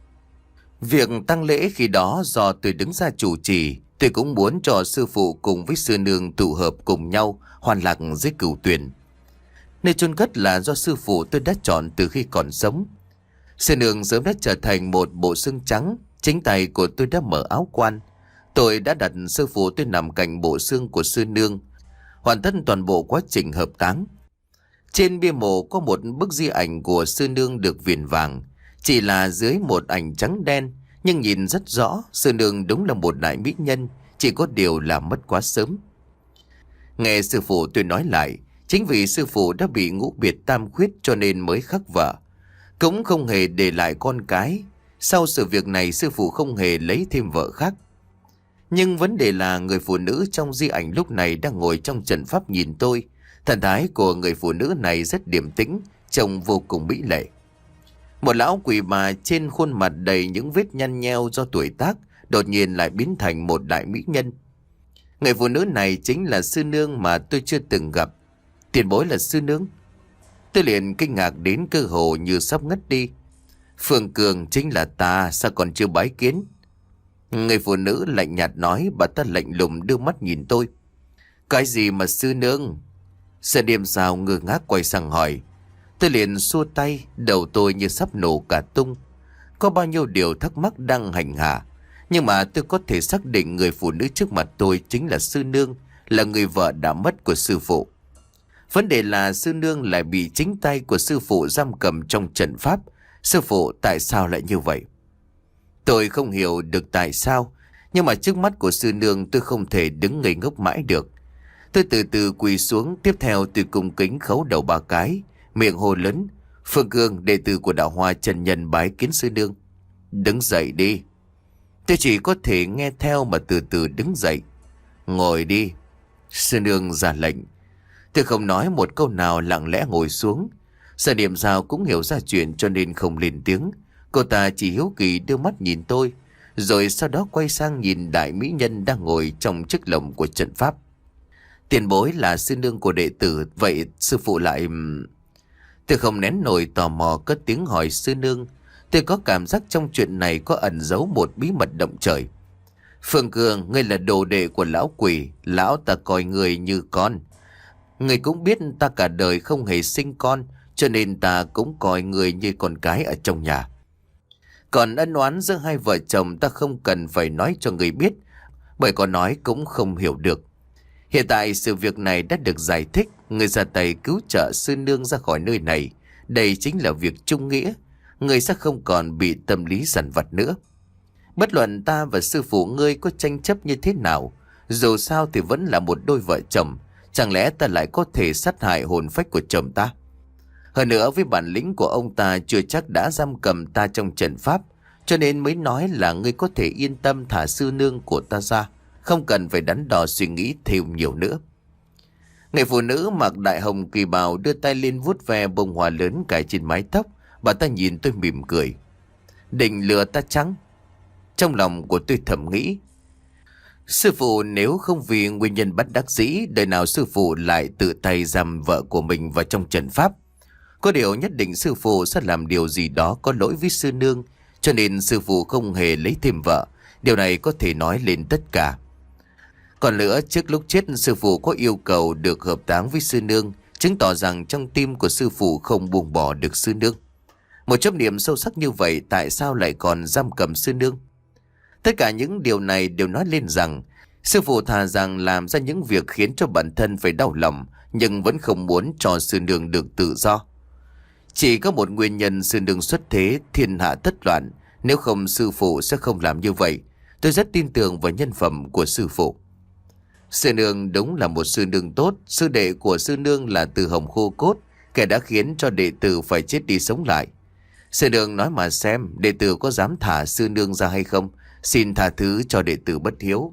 Việc tang lễ khi đó do tôi đứng ra chủ trì, tôi cũng muốn cho sư phụ cùng với sư nương tụ hợp cùng nhau hoàn lạc dưới cửu tuyền. Nơi chôn cất là do sư phụ tôi đã chọn từ khi còn sống. Sư nương sớm đã trở thành một bộ xương trắng, chính tay của tôi đã mở áo quan. Tôi đã đặt sư phụ tôi nằm cạnh bộ xương của sư nương, hoàn tất toàn bộ quá trình hợp táng. Trên bia mộ có một bức di ảnh của sư nương được viền vàng, chỉ là dưới một ảnh trắng đen, nhưng nhìn rất rõ sư nương đúng là một đại mỹ nhân, chỉ có điều là mất quá sớm. Nghe sư phụ tôi nói lại, chính vì sư phụ đã bị ngũ biệt tam khuyết cho nên mới khắc vợ, cũng không hề để lại con cái. Sau sự việc này sư phụ không hề lấy thêm vợ khác. Nhưng vấn đề là người phụ nữ trong di ảnh lúc này đang ngồi trong trận pháp nhìn tôi. Thần thái của người phụ nữ này rất điềm tĩnh, trông vô cùng mỹ lệ. Một lão quỷ bà trên khuôn mặt đầy những vết nhăn nheo do tuổi tác, đột nhiên lại biến thành một đại mỹ nhân. Người phụ nữ này chính là sư nương mà tôi chưa từng gặp. Tiền bối là sư nương? Tôi liền kinh ngạc đến cơ hồ như sắp ngất đi. Phương Cường chính là ta, sao còn chưa bái kiến? Người phụ nữ lạnh nhạt nói, bà ta lạnh lùng đưa mắt nhìn tôi. Cái gì mà sư nương? Sơn Điềm Sao ngơ ngác quay sang hỏi. Tôi liền xua tay, đầu tôi như sắp nổ cả tung. Có bao nhiêu điều thắc mắc đang hành hạ, nhưng mà tôi có thể xác định người phụ nữ trước mặt tôi chính là sư nương, là người vợ đã mất của sư phụ. Vấn đề là sư nương lại bị chính tay của sư phụ giam cầm trong trận pháp. Sư phụ tại sao lại như vậy? Tôi không hiểu được tại sao, nhưng mà trước mắt của sư nương tôi không thể đứng ngây ngốc mãi được. Tôi từ từ quỳ xuống, tiếp theo tôi cung kính khấu đầu ba cái, miệng hô lớn. Phương Cương, đệ tử của Đạo Hoa chân nhân bái kiến sư nương. Đứng dậy đi. Tôi chỉ có thể nghe theo mà từ từ đứng dậy. Ngồi đi. Sư nương ra lệnh. Tôi không nói một câu nào, lặng lẽ ngồi xuống. Sở Niệm Giao cũng hiểu ra chuyện cho nên không lên tiếng. Cô ta chỉ hiếu kỳ đưa mắt nhìn tôi, rồi sau đó quay sang nhìn đại mỹ nhân đang ngồi trong chiếc lồng của trận pháp. Tiền bối là sư nương của đệ tử, vậy sư phụ lại... Tôi không nén nổi tò mò cất tiếng hỏi sư nương. Tôi có cảm giác trong chuyện này có ẩn giấu một bí mật động trời. Phương Cường, ngươi là đồ đệ của lão quỷ, lão ta coi ngươi như con. Ngươi cũng biết ta cả đời không hề sinh con, cho nên ta cũng coi ngươi như con cái ở trong nhà. Còn ân oán giữa hai vợ chồng ta không cần phải nói cho người biết, bởi có nói cũng không hiểu được. Hiện tại sự việc này đã được giải thích, người ra tay cứu trợ sư nương ra khỏi nơi này. Đây chính là việc trung nghĩa, người sẽ không còn bị tâm lý dằn vặt nữa. Bất luận ta và sư phụ ngươi có tranh chấp như thế nào, dù sao thì vẫn là một đôi vợ chồng. Chẳng lẽ ta lại có thể sát hại hồn phách của chồng ta? Hơn nữa với bản lĩnh của ông ta chưa chắc đã giam cầm ta trong trận pháp, cho nên mới nói là ngươi có thể yên tâm thả sư nương của ta ra, không cần phải đắn đo suy nghĩ thêm nhiều nữa. Người phụ nữ mặc đại hồng kỳ bào đưa tay lên vuốt ve bông hoa lớn cài trên mái tóc. Bà ta nhìn tôi mỉm cười. Định lừa ta chăng? Trong lòng của tôi thầm nghĩ, sư phụ nếu không vì nguyên nhân bất đắc dĩ, đời nào sư phụ lại tự tay giam vợ của mình vào trong trận pháp. Có điều nhất định sư phụ sẽ làm điều gì đó có lỗi với sư nương, cho nên sư phụ không hề lấy thêm vợ. Điều này có thể nói lên tất cả. Còn nữa, trước lúc chết sư phụ có yêu cầu được hợp táng với sư nương, chứng tỏ rằng trong tim của sư phụ không buông bỏ được sư nương. Một chấp niệm sâu sắc như vậy tại sao lại còn giam cầm sư nương? Tất cả những điều này đều nói lên rằng sư phụ thà rằng làm ra những việc khiến cho bản thân phải đau lòng, nhưng vẫn không muốn cho sư nương được tự do. Chỉ có một nguyên nhân, sư nương xuất thế, thiên hạ tất loạn. Nếu không sư phụ sẽ không làm như vậy. Tôi rất tin tưởng vào nhân phẩm của sư phụ. Sư nương đúng là một sư nương tốt. Sư đệ của sư nương là Từ Hồng khô cốt, kẻ đã khiến cho đệ tử phải chết đi sống lại. Sư nương nói mà xem, đệ tử có dám thả sư nương ra hay không? Xin tha thứ cho đệ tử bất hiếu.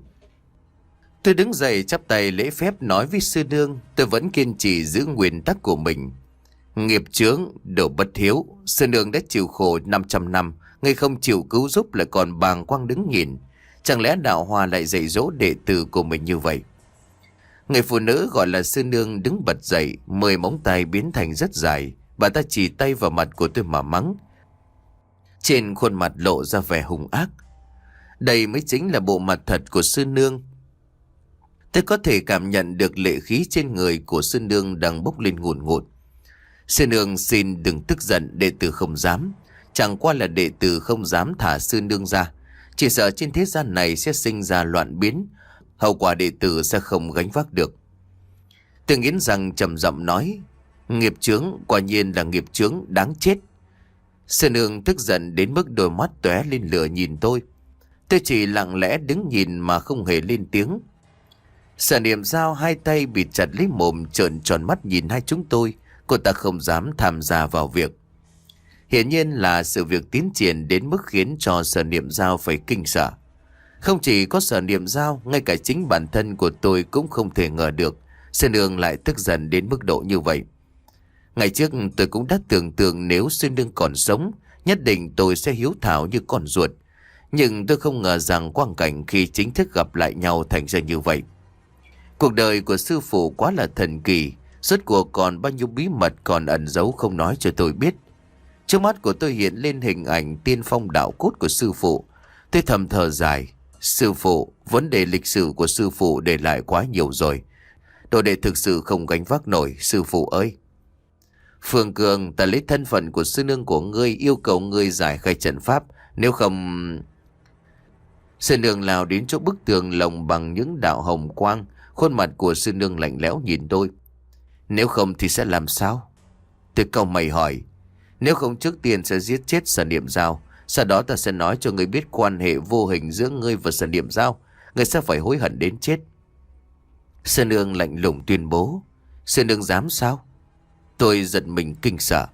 Tôi đứng dậy chắp tay lễ phép nói với sư nương, tôi vẫn kiên trì giữ nguyên tắc của mình. Nghiệp chướng, đồ bất hiếu. Sư nương đã chịu khổ năm trăm năm, người không chịu cứu giúp lại còn bàng quang đứng nhìn. Chẳng lẽ đạo Hòa lại dạy dỗ đệ tử của mình như vậy? Người phụ nữ gọi là sư nương đứng bật dậy, mười móng tay biến thành rất dài. Bà ta chỉ tay vào mặt của tôi mà mắng. Trên khuôn mặt lộ ra vẻ hung ác. Đây mới chính là bộ mặt thật của sư nương. Tôi có thể cảm nhận được lệ khí trên người của sư nương đang bốc lên ngùn ngụt. Sư nương xin đừng tức giận, đệ tử không dám. Chẳng qua là đệ tử không dám thả sư nương ra, chỉ sợ trên thế gian này sẽ sinh ra loạn biến, hậu quả đệ tử sẽ không gánh vác được. Tôi nghiến răng trầm giọng nói, nghiệp chướng, quả nhiên là nghiệp chướng, đáng chết. Sư nương tức giận đến mức đôi mắt tóe lên lửa nhìn tôi. Tôi chỉ lặng lẽ đứng nhìn mà không hề lên tiếng. Sở Niệm Dao hai tay bịt chặt lấy mồm, trợn tròn mắt nhìn hai chúng tôi. Cô ta không dám tham gia vào việc. Hiển nhiên là sự việc tiến triển đến mức khiến cho Sở Niệm Dao phải kinh sợ. Không chỉ có Sở Niệm Dao, ngay cả chính bản thân của tôi cũng không thể ngờ được sư nương lại tức giận đến mức độ như vậy. Ngày trước tôi cũng đã tưởng tượng nếu sư nương còn sống, nhất định tôi sẽ hiếu thảo như con ruột. Nhưng tôi không ngờ rằng quang cảnh khi chính thức gặp lại nhau thành ra như vậy. Cuộc đời của sư phụ quá là thần kỳ, rốt cuộc còn bao nhiêu bí mật còn ẩn giấu không nói cho tôi biết. Trước mắt của tôi hiện lên hình ảnh tiên phong đạo cốt của sư phụ. Tôi thầm thở dài, sư phụ, vấn đề lịch sử của sư phụ để lại quá nhiều rồi. Đồ đệ thực sự không gánh vác nổi, sư phụ ơi. Phương Cường, ta lấy thân phận của sư nương của ngươi, yêu cầu ngươi giải khai trận pháp, nếu không... Sư nương lao đến chỗ bức tường lồng bằng những đạo hồng quang. Khuôn mặt của sư nương lạnh lẽo nhìn tôi. Nếu không thì sẽ làm sao? Tôi cau mày hỏi. Nếu không trước tiên sẽ giết chết Sở Niệm Dao, sau đó ta sẽ nói cho ngươi biết quan hệ vô hình giữa ngươi và Sở Niệm Dao. Ngươi sẽ phải hối hận đến chết. Sư nương lạnh lùng tuyên bố. Sư nương dám sao? Tôi giật mình kinh sợ.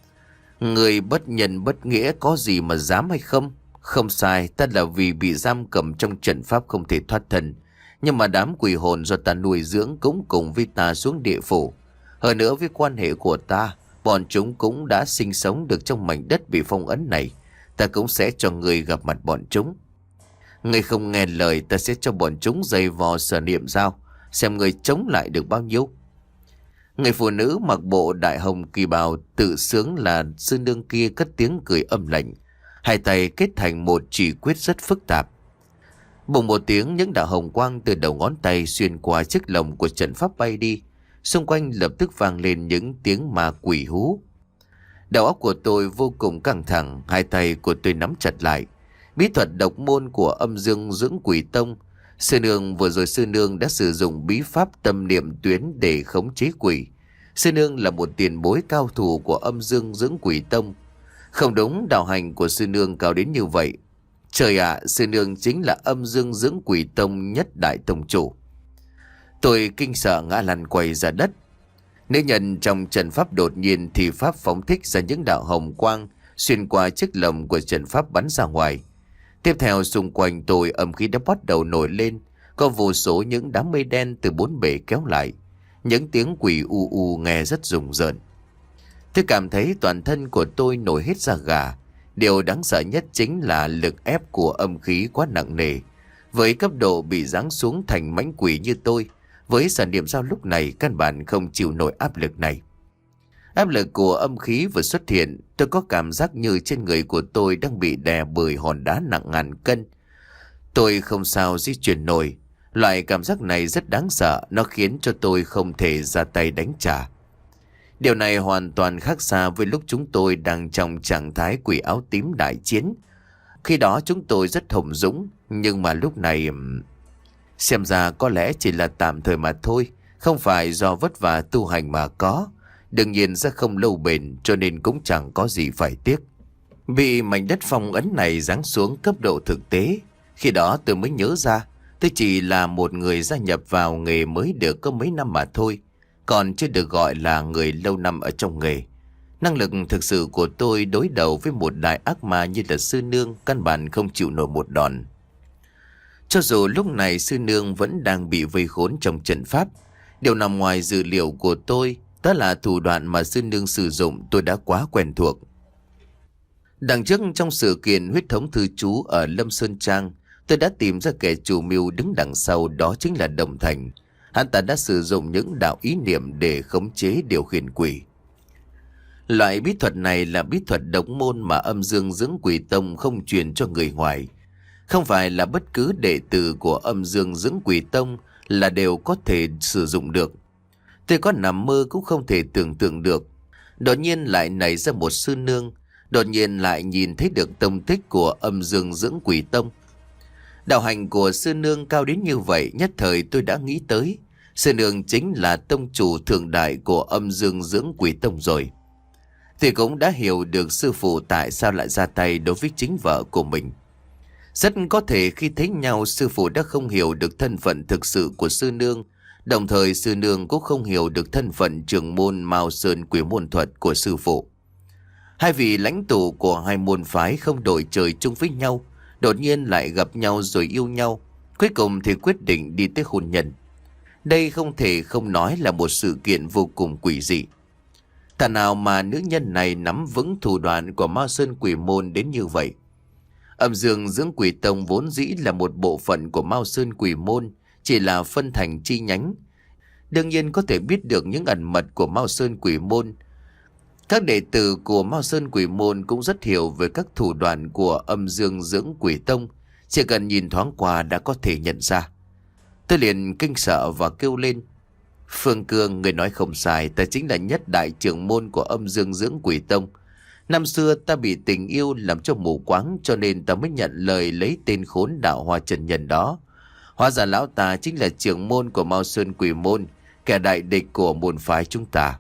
Người bất nhân bất nghĩa có gì mà dám hay không? Không sai, ta là vì bị giam cầm trong trận pháp không thể thoát thân. Nhưng mà đám quỷ hồn do ta nuôi dưỡng cũng cùng với ta xuống địa phủ. Hơn nữa với quan hệ của ta, bọn chúng cũng đã sinh sống được trong mảnh đất bị phong ấn này. Ta cũng sẽ cho người gặp mặt bọn chúng. Người không nghe lời, ta sẽ cho bọn chúng giày vò Sở Niệm Dao, xem người chống lại được bao nhiêu. Người phụ nữ mặc bộ đại hồng kỳ bào tự sướng là sư nương kia cất tiếng cười âm lạnh. Hai tay kết thành một chỉ quyết rất phức tạp. Bùng một tiếng, những đạo hồng quang từ đầu ngón tay xuyên qua chiếc lồng của trận pháp bay đi. Xung quanh lập tức vang lên những tiếng ma quỷ hú. Đầu óc của tôi vô cùng căng thẳng, hai tay của tôi nắm chặt lại. Bí thuật độc môn của âm dương dưỡng quỷ tông. Sư nương vừa rồi sư nương đã sử dụng bí pháp tâm niệm tuyến để khống chế quỷ. Sư nương là một tiền bối cao thủ của âm dương dưỡng quỷ tông. Không đúng, đạo hành của sư nương cao đến như vậy. Trời ạ, sư nương chính là âm dương dưỡng quỷ tông nhất đại tông chủ. Tôi kinh sợ ngã lăn quay ra đất. Nữ nhân trong trận pháp đột nhiên thì pháp phóng thích ra những đạo hồng quang xuyên qua chiếc lồng của trận pháp bắn ra ngoài. Tiếp theo xung quanh tôi âm khí đã bắt đầu nổi lên, có vô số những đám mây đen từ bốn bề kéo lại. Những tiếng quỷ u u nghe rất rùng rợn. Tôi cảm thấy toàn thân của tôi nổi hết da gà. Điều đáng sợ nhất chính là lực ép của âm khí quá nặng nề. Với cấp độ bị giáng xuống thành mãnh quỷ như tôi, với Sở Niệm Dao lúc này căn bản không chịu nổi áp lực này. Áp lực của âm khí vừa xuất hiện, tôi có cảm giác như trên người của tôi đang bị đè bởi hòn đá nặng ngàn cân. Tôi không sao di chuyển nổi. Loại cảm giác này rất đáng sợ, nó khiến cho tôi không thể ra tay đánh trả. Điều này hoàn toàn khác xa với lúc chúng tôi đang trong trạng thái quỷ áo tím đại chiến. Khi đó chúng tôi rất hùng dũng, nhưng mà lúc này... Xem ra có lẽ chỉ là tạm thời mà thôi, không phải do vất vả tu hành mà có. Đương nhiên sẽ không lâu bền, cho nên cũng chẳng có gì phải tiếc. Vì mảnh đất phong ấn này giáng xuống cấp độ thực tế, khi đó tôi mới nhớ ra tôi chỉ là một người gia nhập vào nghề mới được có mấy năm mà thôi, còn chưa được gọi là người lâu năm ở trong nghề. Năng lực thực sự của tôi đối đầu với một đại ác ma như là sư nương căn bản không chịu nổi một đòn. Cho dù lúc này sư nương vẫn đang bị vây khốn trong trận pháp, điều nằm ngoài dự liệu của tôi, đó là thủ đoạn mà sư nương sử dụng tôi đã quá quen thuộc. Đằng trước trong sự kiện huyết thống thư chú ở Lâm Sơn Trang, Tôi đã tìm ra kẻ chủ mưu đứng đằng sau, đó chính là Đồng Thành. Hắn ta đã sử dụng những đạo ý niệm để khống chế điều khiển quỷ. Loại bí thuật này là bí thuật độc môn mà Âm Dương Dưỡng Quỷ Tông không truyền cho người ngoài. Không phải là bất cứ đệ tử của Âm Dương Dưỡng Quỷ Tông là đều có thể sử dụng được. Tôi có nằm mơ cũng không thể tưởng tượng được. Đột nhiên lại nảy ra một sư nương, đột nhiên lại nhìn thấy được tông tích của Âm Dương Dưỡng Quỷ Tông. Đạo hành của sư nương cao đến như vậy, nhất thời tôi đã nghĩ tới sư nương chính là tông chủ thượng đại của Âm Dương Dưỡng Quỷ Tông rồi. Thì cũng đã hiểu được sư phụ tại sao lại ra tay đối với chính vợ của mình. Rất có thể khi thấy nhau, sư phụ đã không hiểu được thân phận thực sự của sư nương, đồng thời sư nương cũng không hiểu được thân phận trưởng môn Mao Sơn Quỷ Môn Thuật của sư phụ. Hai vị lãnh tụ của hai môn phái không đổi trời chung với nhau, đột nhiên lại gặp nhau rồi yêu nhau, cuối cùng thì quyết định đi tới hôn nhân. Đây không thể không nói là một sự kiện vô cùng quỷ dị. Thà nào mà nữ nhân này nắm vững thủ đoạn của Mao Sơn Quỷ Môn đến như vậy. Âm Dương Dưỡng Quỷ Tông vốn dĩ là một bộ phận của Mao Sơn Quỷ Môn, chỉ là phân thành chi nhánh. Đương nhiên có thể biết được những ẩn mật của Mao Sơn Quỷ Môn. Các đệ tử của Mao Sơn Quỷ Môn cũng rất hiểu về các thủ đoạn của Âm Dương Dưỡng Quỷ Tông, chỉ cần nhìn thoáng qua đã có thể nhận ra. Tôi liền kinh sợ và kêu lên: Phương Cương, người nói không sai, ta chính là nhất đại trưởng môn của Âm Dương Dưỡng Quỷ Tông. Năm xưa ta bị tình yêu làm cho mù quáng, cho nên ta mới nhận lời lấy tên khốn đạo Hoa Trần Nhân đó. Hóa ra lão ta chính là trưởng môn của Mao Sơn Quỷ Môn, kẻ đại địch của môn phái chúng ta.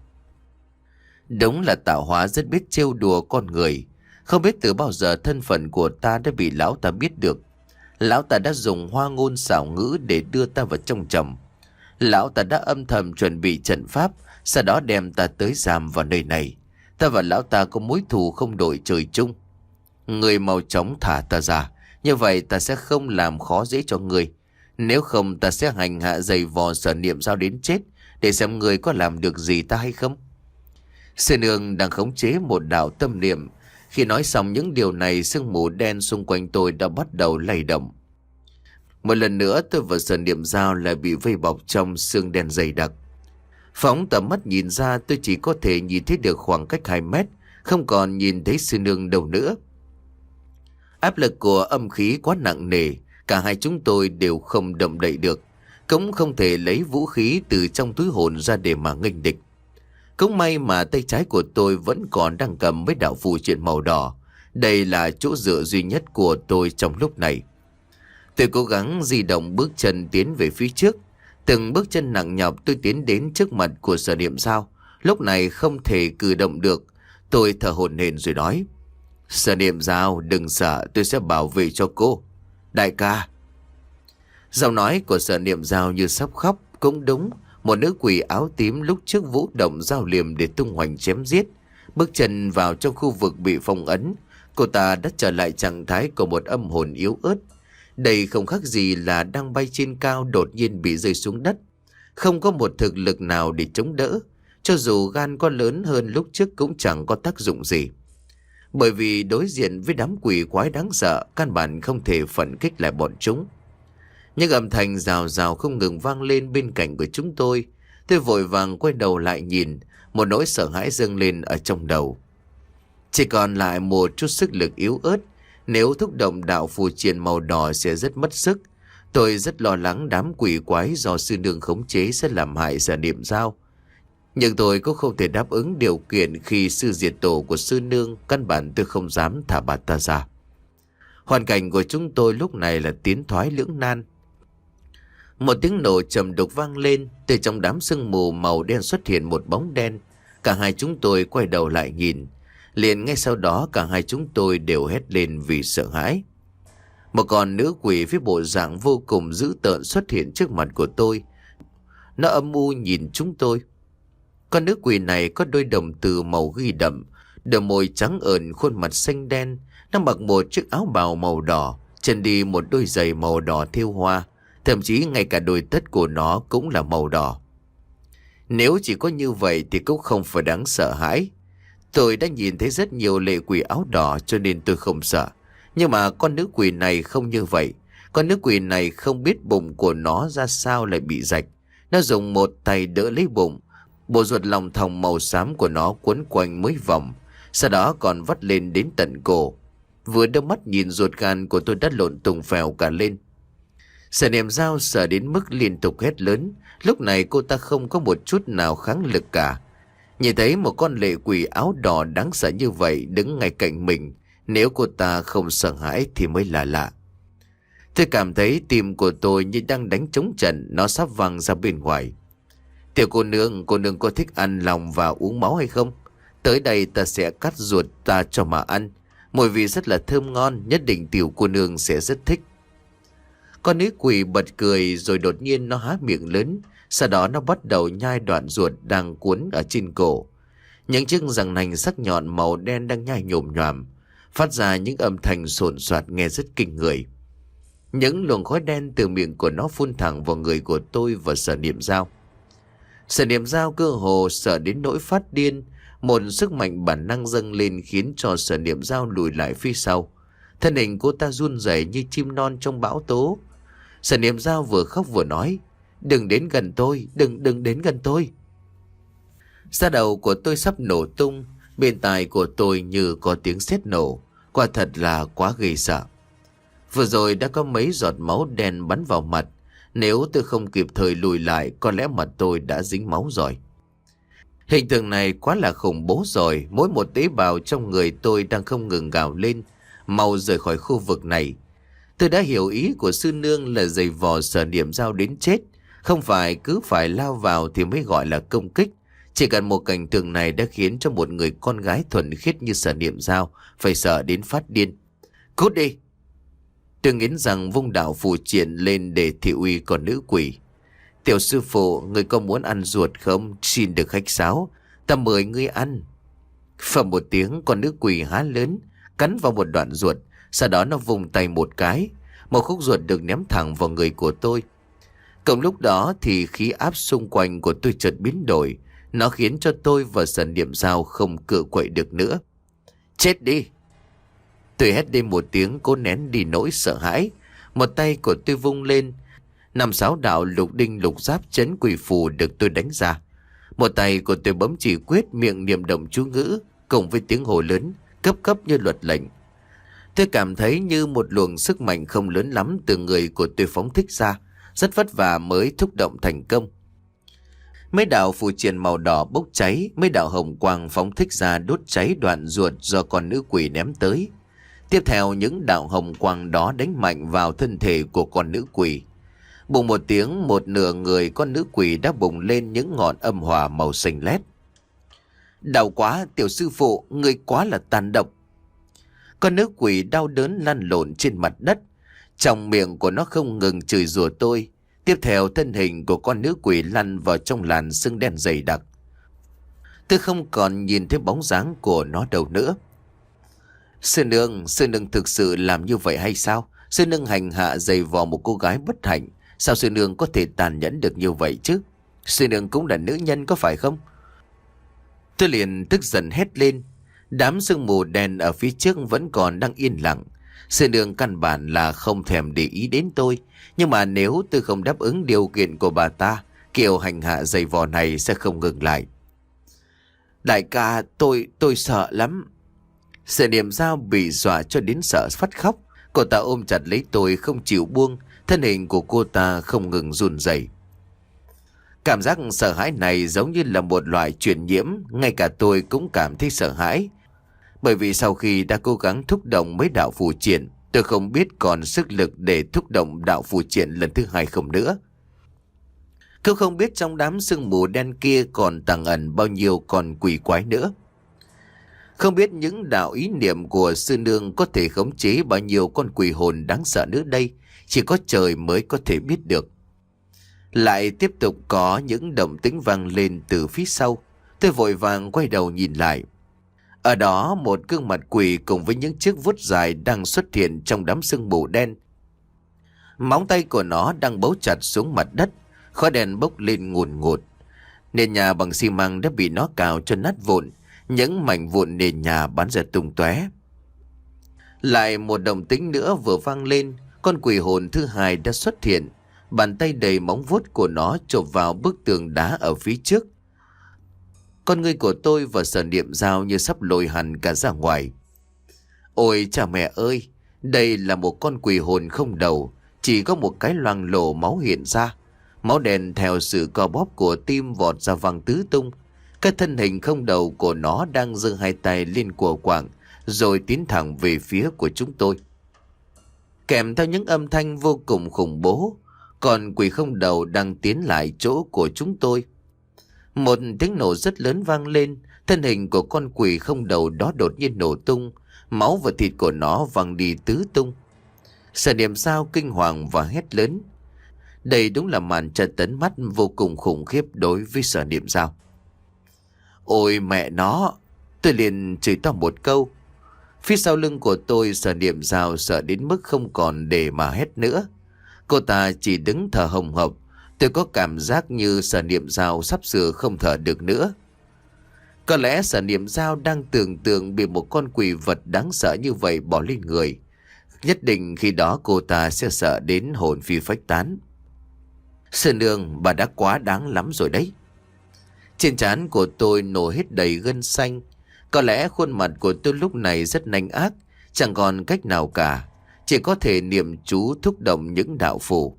Đúng là tạo hóa rất biết trêu đùa con người. Không biết từ bao giờ thân phận của ta đã bị lão ta biết được. Lão ta đã dùng hoa ngôn xảo ngữ để đưa ta vào trong chồng. Lão ta đã âm thầm chuẩn bị trận pháp, sau đó đem ta tới giam vào nơi này. Ta và lão ta có mối thù không đổi trời chung. Người mau chóng thả ta ra, như vậy ta sẽ không làm khó dễ cho người. Nếu không ta sẽ hành hạ giày vò Sở Niệm Giao đến chết, để xem người có làm được gì ta hay không. Sư nương đang khống chế một đạo tâm niệm. Khi nói xong những điều này, sương mù đen xung quanh tôi đã bắt đầu lay động. Một lần nữa tôi và Sở Niệm Giao lại bị vây bọc trong sương đen dày đặc. Phóng tầm mắt nhìn ra, tôi chỉ có thể nhìn thấy được khoảng cách hai mét, không còn nhìn thấy sư nương đâu nữa. Áp lực của âm khí quá nặng nề, cả hai chúng tôi đều không động đậy được, cũng không thể lấy vũ khí từ trong túi hồn ra để mà nghênh địch. Cũng may mà tay trái của tôi vẫn còn đang cầm mấy đạo phù triện màu đỏ. Đây là chỗ dựa duy nhất của tôi trong lúc này. Tôi cố gắng di động bước chân tiến về phía trước. Từng bước chân nặng nhọc tôi tiến đến trước mặt của Sở Niệm Giao. Lúc này không thể cử động được. Tôi thở hổn hển rồi nói: Sở Niệm Giao, đừng sợ, tôi sẽ bảo vệ cho cô. Đại ca. Giọng nói của Sở Niệm Giao như sắp khóc. Cũng đúng, một nữ quỷ áo tím lúc trước vũ động dao liềm để tung hoành chém giết. Bước chân vào trong khu vực bị phong ấn, cô ta đã trở lại trạng thái của một âm hồn yếu ớt. Đây không khác gì là đang bay trên cao đột nhiên bị rơi xuống đất. Không có một thực lực nào để chống đỡ. Cho dù gan có lớn hơn lúc trước cũng chẳng có tác dụng gì. Bởi vì đối diện với đám quỷ quái đáng sợ, căn bản không thể phản kích lại bọn chúng. Những âm thanh rào rào không ngừng vang lên bên cạnh của chúng tôi. Tôi vội vàng quay đầu lại nhìn, một nỗi sợ hãi dâng lên ở trong đầu. Chỉ còn lại một chút sức lực yếu ớt, nếu thúc động đạo phù triện màu đỏ sẽ rất mất sức. Tôi rất lo lắng đám quỷ quái do sư nương khống chế sẽ làm hại Sở Niệm Giao. Nhưng tôi cũng không thể đáp ứng điều kiện khi sư diệt tổ của sư nương, căn bản tôi không dám thả bà ta ra. Hoàn cảnh của chúng tôi lúc này là tiến thoái lưỡng nan. Một tiếng nổ trầm đục vang lên, từ trong đám sương mù màu đen xuất hiện một bóng đen. Cả hai chúng tôi quay đầu lại nhìn. Liền ngay sau đó cả hai chúng tôi đều hét lên vì sợ hãi. Một con nữ quỷ với bộ dạng vô cùng dữ tợn xuất hiện trước mặt của tôi. Nó âm u nhìn chúng tôi. Con nữ quỷ này có đôi đồng tử màu ghi đậm, đôi môi trắng ợn, khuôn mặt xanh đen. Nó mặc một chiếc áo bào màu đỏ, chân đi một đôi giày màu đỏ thêu hoa. Thậm chí ngay cả đôi tất của nó cũng là màu đỏ. Nếu chỉ có như vậy thì cũng không phải đáng sợ hãi. Tôi đã nhìn thấy rất nhiều lệ quỷ áo đỏ cho nên tôi không sợ. Nhưng mà con nữ quỷ này không như vậy. Con nữ quỷ này không biết bụng của nó ra sao lại bị rạch. Nó dùng một tay đỡ lấy bụng. Bộ ruột lòng thòng màu xám của nó quấn quanh mấy vòng, sau đó còn vắt lên đến tận cổ. Vừa đưa mắt nhìn ruột gan của tôi đã lộn tùng phèo cả lên. Sở Niệm Dao sợ đến mức liên tục hét lớn. Lúc này cô ta không có một chút nào kháng lực cả. Nhìn thấy một con lệ quỷ áo đỏ đáng sợ như vậy đứng ngay cạnh mình, nếu cô ta không sợ hãi thì mới là lạ. Tôi cảm thấy tim của tôi như đang đánh trống trận, nó sắp văng ra bên ngoài. Tiểu cô nương, cô nương có thích ăn lòng và uống máu hay không? Tới đây ta sẽ cắt ruột ta cho mà ăn. Mùi vị rất là thơm ngon, nhất định tiểu cô nương sẽ rất thích. Con nữ quỷ bật cười rồi đột nhiên nó há miệng lớn. Sau đó nó bắt đầu nhai đoạn ruột đang cuốn ở trên cổ. Những chiếc răng nanh sắc nhọn màu đen đang nhai nhồm nhoàm, phát ra những âm thanh sồn soạt nghe rất kinh người. Những luồng khói đen từ miệng của nó phun thẳng vào người của tôi và Sở Niệm Dao. Sở Niệm Dao cơ hồ sợ đến nỗi phát điên. Một sức mạnh bản năng dâng lên khiến cho Sở Niệm Dao lùi lại phía sau. Thân hình cô ta run rẩy như chim non trong bão tố. Sở Niệm Dao vừa khóc vừa nói: "Đừng đến gần tôi, đừng đừng đến gần tôi." Da đầu của tôi sắp nổ tung, bên tai của tôi như có tiếng sét nổ, quả thật là quá ghê sợ. Vừa rồi đã có mấy giọt máu đen bắn vào mặt, nếu tôi không kịp thời lùi lại có lẽ mặt tôi đã dính máu rồi. Hình tượng này quá là khủng bố rồi, mỗi một tế bào trong người tôi đang không ngừng gào lên, mau rời khỏi khu vực này. Tôi đã hiểu ý của sư nương là giày vò Sở Niệm Dao đến chết, không phải cứ phải lao vào thì mới gọi là công kích. Chỉ cần một cảnh tượng này đã khiến cho một người con gái thuần khiết như Sở Niệm Dao phải sợ đến phát điên. Cút đi! Tôi nghiến rằng vung đạo phù triện lên để thị uy con nữ quỷ. Tiểu sư phụ, người có muốn ăn ruột không? Xin được khách sáo, ta mời ngươi ăn. Phầm một tiếng, con nữ quỷ há lớn, cắn vào một đoạn ruột, sau đó nó vùng tay một cái, một khúc ruột được ném thẳng vào người của tôi. Cùng lúc đó thì khí áp xung quanh của tôi chợt biến đổi, nó khiến cho tôi và Sở Niệm Dao không cựa quậy được nữa. Chết đi! Tôi hét lên một tiếng cố nén đi nỗi sợ hãi. Một tay của tôi vung lên, năm sáu đạo lục đinh lục giáp chấn quỷ phù được tôi đánh ra. Một tay của tôi bấm chỉ quyết, miệng niệm động chú ngữ cùng với tiếng hồ lớn cấp cấp như luật lệnh. Tôi cảm thấy như một luồng sức mạnh không lớn lắm từ người của tôi phóng thích ra, rất vất vả mới thúc động thành công. Mấy đạo phù triện màu đỏ bốc cháy, mấy đạo hồng quang phóng thích ra đốt cháy đoạn ruột do con nữ quỷ ném tới. Tiếp theo những đạo hồng quang đó đánh mạnh vào thân thể của con nữ quỷ. Bùng một tiếng, một nửa người con nữ quỷ đã bùng lên những ngọn âm hỏa màu xanh lét. Đau quá, tiểu sư phụ, người quá là tàn độc. Con nữ quỷ đau đớn lăn lộn trên mặt đất, trong miệng của nó không ngừng chửi rủa tôi. Tiếp theo thân hình của con nữ quỷ lăn vào trong làn sương đen dày đặc. Tôi không còn nhìn thấy bóng dáng của nó đâu nữa. Sư nương, sư nương thực sự làm như vậy hay sao? Sư nương hành hạ giày vò một cô gái bất hạnh, sao sư nương có thể tàn nhẫn được như vậy chứ? Sư nương cũng là nữ nhân có phải không? Tôi liền tức giận hét lên. Đám sương mù đen ở phía trước vẫn còn đang yên lặng. Sư nương căn bản là không thèm để ý đến tôi. Nhưng mà nếu tôi không đáp ứng điều kiện của bà ta, kiểu hành hạ giày vò này sẽ không ngừng lại. Đại ca, tôi, tôi sợ lắm. Sở Niệm Dao bị dọa cho đến sợ phát khóc. Cô ta ôm chặt lấy tôi không chịu buông, thân hình của cô ta không ngừng run rẩy. Cảm giác sợ hãi này giống như là một loại truyền nhiễm, ngay cả tôi cũng cảm thấy sợ hãi. Bởi vì sau khi đã cố gắng thúc động mấy đạo phù triện, tôi không biết còn sức lực để thúc động đạo phù triện lần thứ hai không nữa. Cứ không biết trong đám sương mù đen kia còn tàng ẩn bao nhiêu con quỷ quái nữa. Không biết những đạo ý niệm của sư nương có thể khống chế bao nhiêu con quỷ hồn đáng sợ nữa đây, chỉ có trời mới có thể biết được. Lại tiếp tục có những động tĩnh vang lên từ phía sau. Tôi vội vàng quay đầu nhìn lại. Ở đó một gương mặt quỷ cùng với những chiếc vuốt dài đang xuất hiện trong đám sương mù đen. Móng tay của nó đang bấu chặt xuống mặt đất, khói đen bốc lên ngùn ngụt. Nền nhà bằng xi măng đã bị nó cào cho nát vụn, những mảnh vụn nền nhà bắn ra tung tóe. Lại một động tĩnh nữa vừa vang lên, con quỷ hồn thứ hai đã xuất hiện. Bàn tay đầy móng vuốt của nó chộp vào bức tường đá ở phía trước. Con ngươi của tôi và Sở Niệm Dao như sắp lồi hẳn cả ra ngoài. Ôi cha mẹ ơi, đây là một con quỷ hồn không đầu, chỉ có một cái loang lổ máu hiện ra. Máu đen theo sự co bóp của tim vọt ra văng tứ tung. Cái thân hình không đầu của nó đang giơ hai tay lên của quạng, rồi tiến thẳng về phía của chúng tôi. Kèm theo những âm thanh vô cùng khủng bố, còn quỷ không đầu đang tiến lại chỗ của chúng tôi. Một tiếng nổ rất lớn vang lên, thân hình của con quỷ không đầu đó đột nhiên nổ tung, máu và thịt của nó văng đi tứ tung. Sở Niệm Dao kinh hoàng và hét lớn. Đây đúng là màn tra tấn mắt vô cùng khủng khiếp đối với Sở Niệm Dao. Ôi mẹ nó, tôi liền chửi to một câu. Phía sau lưng của tôi, Sở Niệm Dao sợ đến mức không còn để mà hét nữa. Cô ta chỉ đứng thở hồng hộc. Tôi có cảm giác như Sở Niệm Dao sắp sửa không thở được nữa. Có lẽ Sở Niệm Dao đang tưởng tượng bị một con quỷ vật đáng sợ như vậy bỏ lên người. Nhất định khi đó cô ta sẽ sợ đến hồn phi phách tán. Sư nương, bà đã quá đáng lắm rồi đấy. Trên trán của tôi nổ hết đầy gân xanh. Có lẽ khuôn mặt của tôi lúc này rất nanh ác, chẳng còn cách nào cả, chỉ có thể niệm chú thúc động những đạo phù.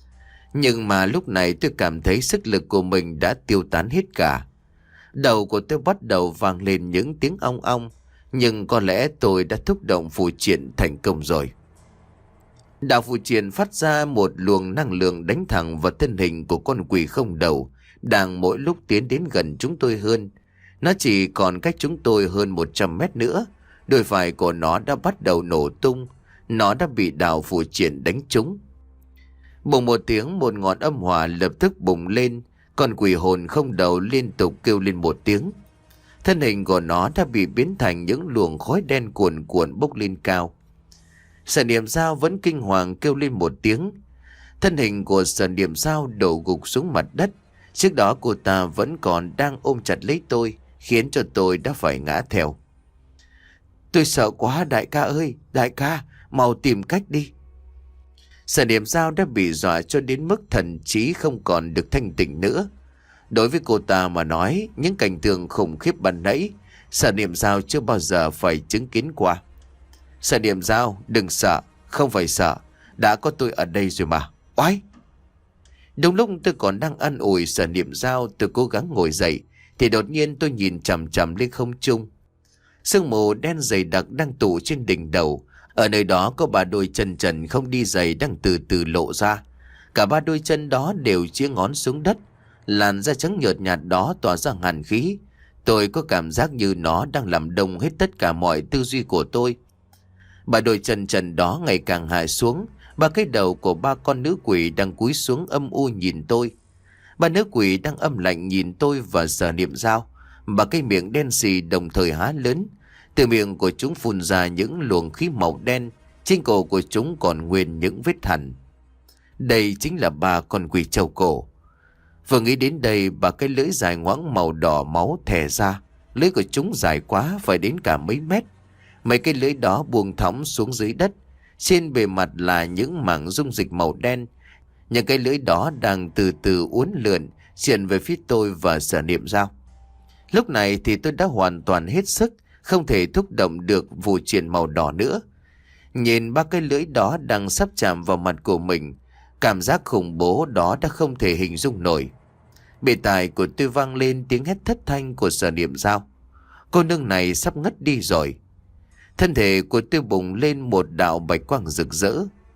Nhưng mà lúc này tôi cảm thấy sức lực của mình đã tiêu tán hết cả. Đầu của tôi bắt đầu vang lên những tiếng ong ong, nhưng có lẽ tôi đã thúc động phù triện thành công rồi. Đạo phù triện phát ra một luồng năng lượng đánh thẳng vào thân hình của con quỷ không đầu, đang mỗi lúc tiến đến gần chúng tôi hơn. Nó chỉ còn cách chúng tôi hơn một trăm mét nữa. Đôi phải của nó đã bắt đầu nổ tung. Nó đã bị đạo phù triện đánh trúng. Bùng một tiếng, một ngọn âm hỏa lập tức bùng lên. Con quỷ hồn không đầu liên tục kêu lên một tiếng. Thân hình của nó đã bị biến thành những luồng khói đen cuồn cuộn bốc lên cao. Sở Niệm Dao vẫn kinh hoàng kêu lên một tiếng. Thân hình của Sở Niệm Dao đổ gục xuống mặt đất. Trước đó cô ta vẫn còn đang ôm chặt lấy tôi, khiến cho tôi đã phải ngã theo. Tôi sợ quá đại ca ơi, đại ca, mau tìm cách đi. Sở Niệm Dao đã bị dọa cho đến mức thần trí không còn được thanh tỉnh nữa. Đối với cô ta mà nói, những cảnh tượng khủng khiếp ban nãy, Sở Niệm Dao chưa bao giờ phải chứng kiến qua. Sở Niệm Dao, đừng sợ, không phải sợ, đã có tôi ở đây rồi mà. Oái! Đúng lúc tôi còn đang ăn ủi Sở Niệm Dao, tôi cố gắng ngồi dậy, thì đột nhiên tôi nhìn chằm chằm lên không trung. Sương mù đen dày đặc đang tụ trên đỉnh đầu. Ở nơi đó có ba đôi chân trần không đi giày đang từ từ lộ ra. Cả ba đôi chân đó đều chĩa ngón xuống đất. Làn da trắng nhợt nhạt đó tỏa ra hàn khí. Tôi có cảm giác như nó đang làm đông hết tất cả mọi tư duy của tôi. Ba đôi chân trần đó ngày càng hạ xuống. Ba cái đầu của ba con nữ quỷ đang cúi xuống âm u nhìn tôi. Ba nữ quỷ đang âm lạnh nhìn tôi và Sở Niệm Dao. Ba cái miệng đen xì đồng thời há lớn. Từ miệng của chúng phun ra những luồng khí màu đen. Trên cổ của chúng còn nguyên những vết hằn. Đây chính là ba con quỷ trâu cổ. Vừa nghĩ đến đây, ba cái lưỡi dài ngoãng màu đỏ máu thè ra. Lưỡi của chúng dài quá, phải đến cả mấy mét. Mấy cái lưỡi đó buông thõng xuống dưới đất. Trên bề mặt là những mảng dung dịch màu đen. Những cái lưỡi đó đang từ từ uốn lượn xiển về phía tôi và Sở Niệm Dao. Lúc này thì tôi đã hoàn toàn hết sức, không thể thúc động được phù triện màu đỏ nữa. Nhìn ba cái lưỡi đó đang sắp chạm vào mặt của mình, cảm giác khủng bố đó đã không thể hình dung nổi. Bề tai của tôi vang lên tiếng hét thất thanh của Sở Niệm Dao. Cô nương này sắp ngất đi rồi. Thân thể của tôi bùng lên một đạo bạch quang rực rỡ.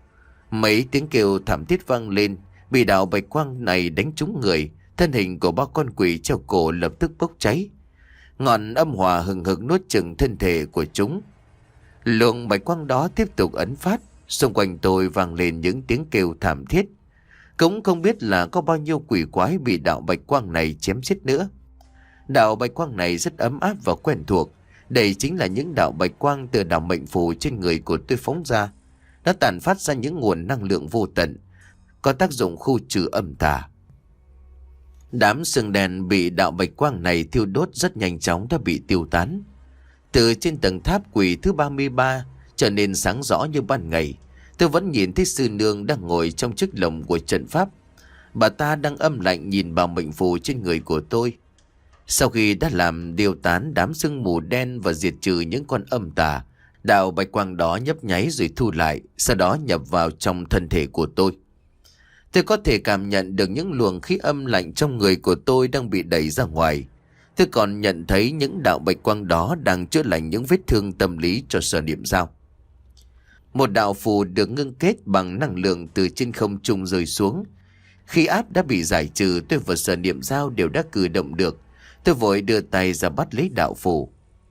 Mấy tiếng kêu thảm thiết vang lên. Bị đạo bạch quang này đánh trúng người, thân hình của ba con quỷ treo cổ lập tức bốc cháy. Ngọn âm hỏa hừng hực nuốt chửng thân thể của chúng. Luồng bạch quang đó tiếp tục ấn phát. Xung quanh tôi vang lên những tiếng kêu thảm thiết. Cũng không biết là có bao nhiêu quỷ quái bị đạo bạch quang này chém giết nữa. Đạo bạch quang này rất ấm áp và quen thuộc. Đây chính là những đạo bạch quang từ đạo mệnh phù trên người của tôi phóng ra. Nó tản phát ra những nguồn năng lượng vô tận, có tác dụng khu trừ âm tà. Đám sương đèn bị đạo bạch quang này thiêu đốt rất nhanh chóng đã bị tiêu tán. Từ trên tầng tháp quỷ thứ ba mươi ba trở nên sáng rõ như ban ngày. Tôi vẫn nhìn thấy sư nương đang ngồi trong chiếc lồng của trận pháp. Bà ta đang âm lạnh nhìn vào mệnh phù trên người của tôi. Sau khi đã làm tiêu tán đám sương mù đen và diệt trừ những con âm tà, đạo bạch quang đó nhấp nháy rồi thu lại, sau đó nhập vào trong thân thể của tôi. Tôi có thể cảm nhận được những luồng khí âm lạnh trong người của tôi đang bị đẩy ra ngoài. Tôi còn nhận thấy những đạo bạch quang đó đang chữa lành những vết thương tâm lý cho Sở Niệm Dao. Một đạo phù được ngưng kết bằng năng lượng từ trên không trung rơi xuống. Khi áp đã bị giải trừ, tôi và Sở Niệm Dao đều đã cử động được. Tôi vội đưa tay ra bắt lấy đạo phù.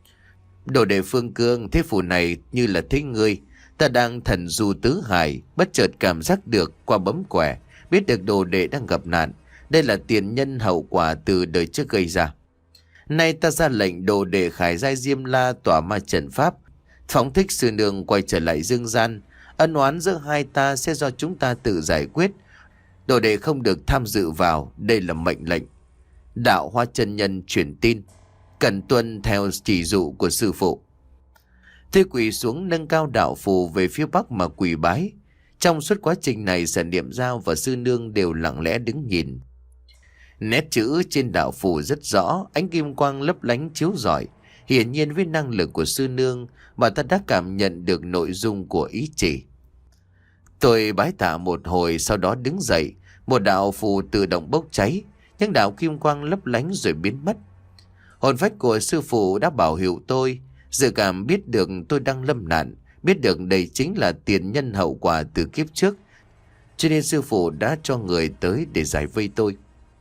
Đồ đệ Phương Cương, thế phù này như là thế ngươi. Ta đang thần du tứ hải, bất chợt cảm giác được qua bấm quẻ, biết được đồ đệ đang gặp nạn. Đây là tiền nhân hậu quả từ đời trước gây ra. Nay ta ra lệnh đồ đệ Khải Giai Diêm La tỏa ma trận pháp, phóng thích sư nương quay trở lại dương gian. Ân oán giữa hai ta sẽ do chúng ta tự giải quyết. Đồ đệ không được tham dự vào, đây là mệnh lệnh. Đạo Hoa chân nhân truyền tin, cần tuân theo chỉ dụ của sư phụ. Tôi quỳ xuống nâng cao đạo phù về phía bắc mà quỳ bái. Trong suốt quá trình này, Sở Niệm Dao và sư nương đều lặng lẽ đứng nhìn. Nét chữ trên đạo phù rất rõ, ánh kim quang lấp lánh chiếu rọi. Hiển nhiên với năng lực của sư nương, bà ta đã cảm nhận được nội dung của ý chỉ. Tôi bái tạ một hồi, sau đó đứng dậy. Một đạo phù tự động bốc cháy, những đạo kim quang lấp lánh rồi biến mất. Hồn phách của sư phụ đã bảo hiệu tôi, dự cảm biết được tôi đang lâm nạn, biết được đây chính là tiền nhân hậu quả từ kiếp trước, cho nên sư phụ đã cho người tới để giải vây tôi.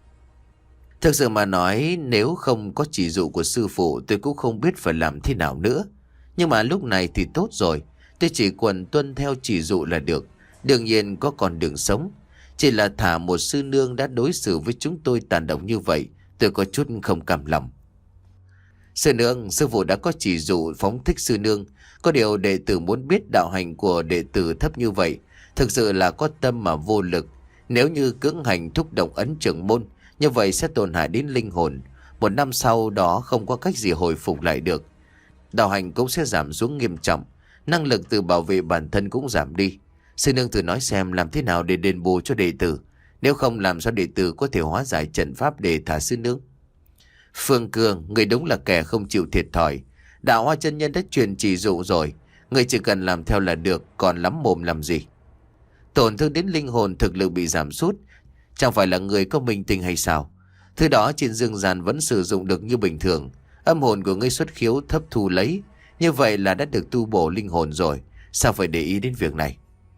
Thực sự mà nói, nếu không có chỉ dụ của sư phụ, tôi cũng không biết phải làm thế nào nữa. Nhưng mà lúc này thì tốt rồi, tôi chỉ cần tuân theo chỉ dụ là được. Đương nhiên có con đường sống. Chỉ là thả một sư nương đã đối xử với chúng tôi tàn độc như vậy, tôi có chút không cam lòng. Sư nương, sư phụ đã có chỉ dụ phóng thích sư nương. Có điều đệ tử muốn biết đạo hành của đệ tử thấp như vậy, thực sự là có tâm mà vô lực. Nếu như cưỡng hành thúc động ấn trưởng môn, như vậy sẽ tổn hại đến linh hồn. Một năm sau đó không có cách gì hồi phục lại được. Đạo hành cũng sẽ giảm xuống nghiêm trọng, năng lực tự bảo vệ bản thân cũng giảm đi. Sư nương thử nói xem làm thế nào để đền bù cho đệ tử. Nếu không, làm sao đệ tử có thể hóa giải trận pháp để thả sư nương? Phương Cương, người đúng là kẻ không chịu thiệt thòi. Đạo Hoa chân nhân đã truyền chỉ dụ rồi, người chỉ cần làm theo là được, còn lắm mồm làm gì. Tổn thương đến linh hồn, thực lực bị giảm sút, chẳng phải là người có minh tình hay sao? Thứ đó trên dương gian vẫn sử dụng được như bình thường. Âm hồn của ngươi xuất khiếu thấp thu lấy, như vậy là đã được tu bổ linh hồn rồi, sao phải để ý đến việc này?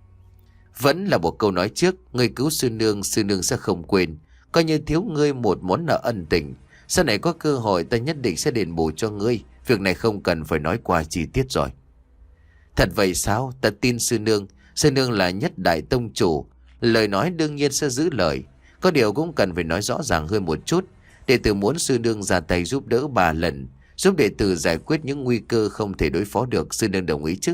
Vẫn là một câu nói trước, ngươi cứu sư nương, sư nương sẽ không quên, coi như thiếu ngươi một món nợ ân tình. Sau này có cơ hội ta nhất định sẽ đền bù cho ngươi. Việc này không cần phải nói qua chi tiết rồi. Thật vậy sao? Ta tin sư nương. Sư nương là nhất đại tông chủ, lời nói đương nhiên sẽ giữ lời. Có điều cũng cần phải nói rõ ràng hơn một chút. Đệ tử muốn sư nương ra tay giúp đỡ ba lần, giúp đệ tử giải quyết những nguy cơ không thể đối phó được. Sư nương đồng ý chứ?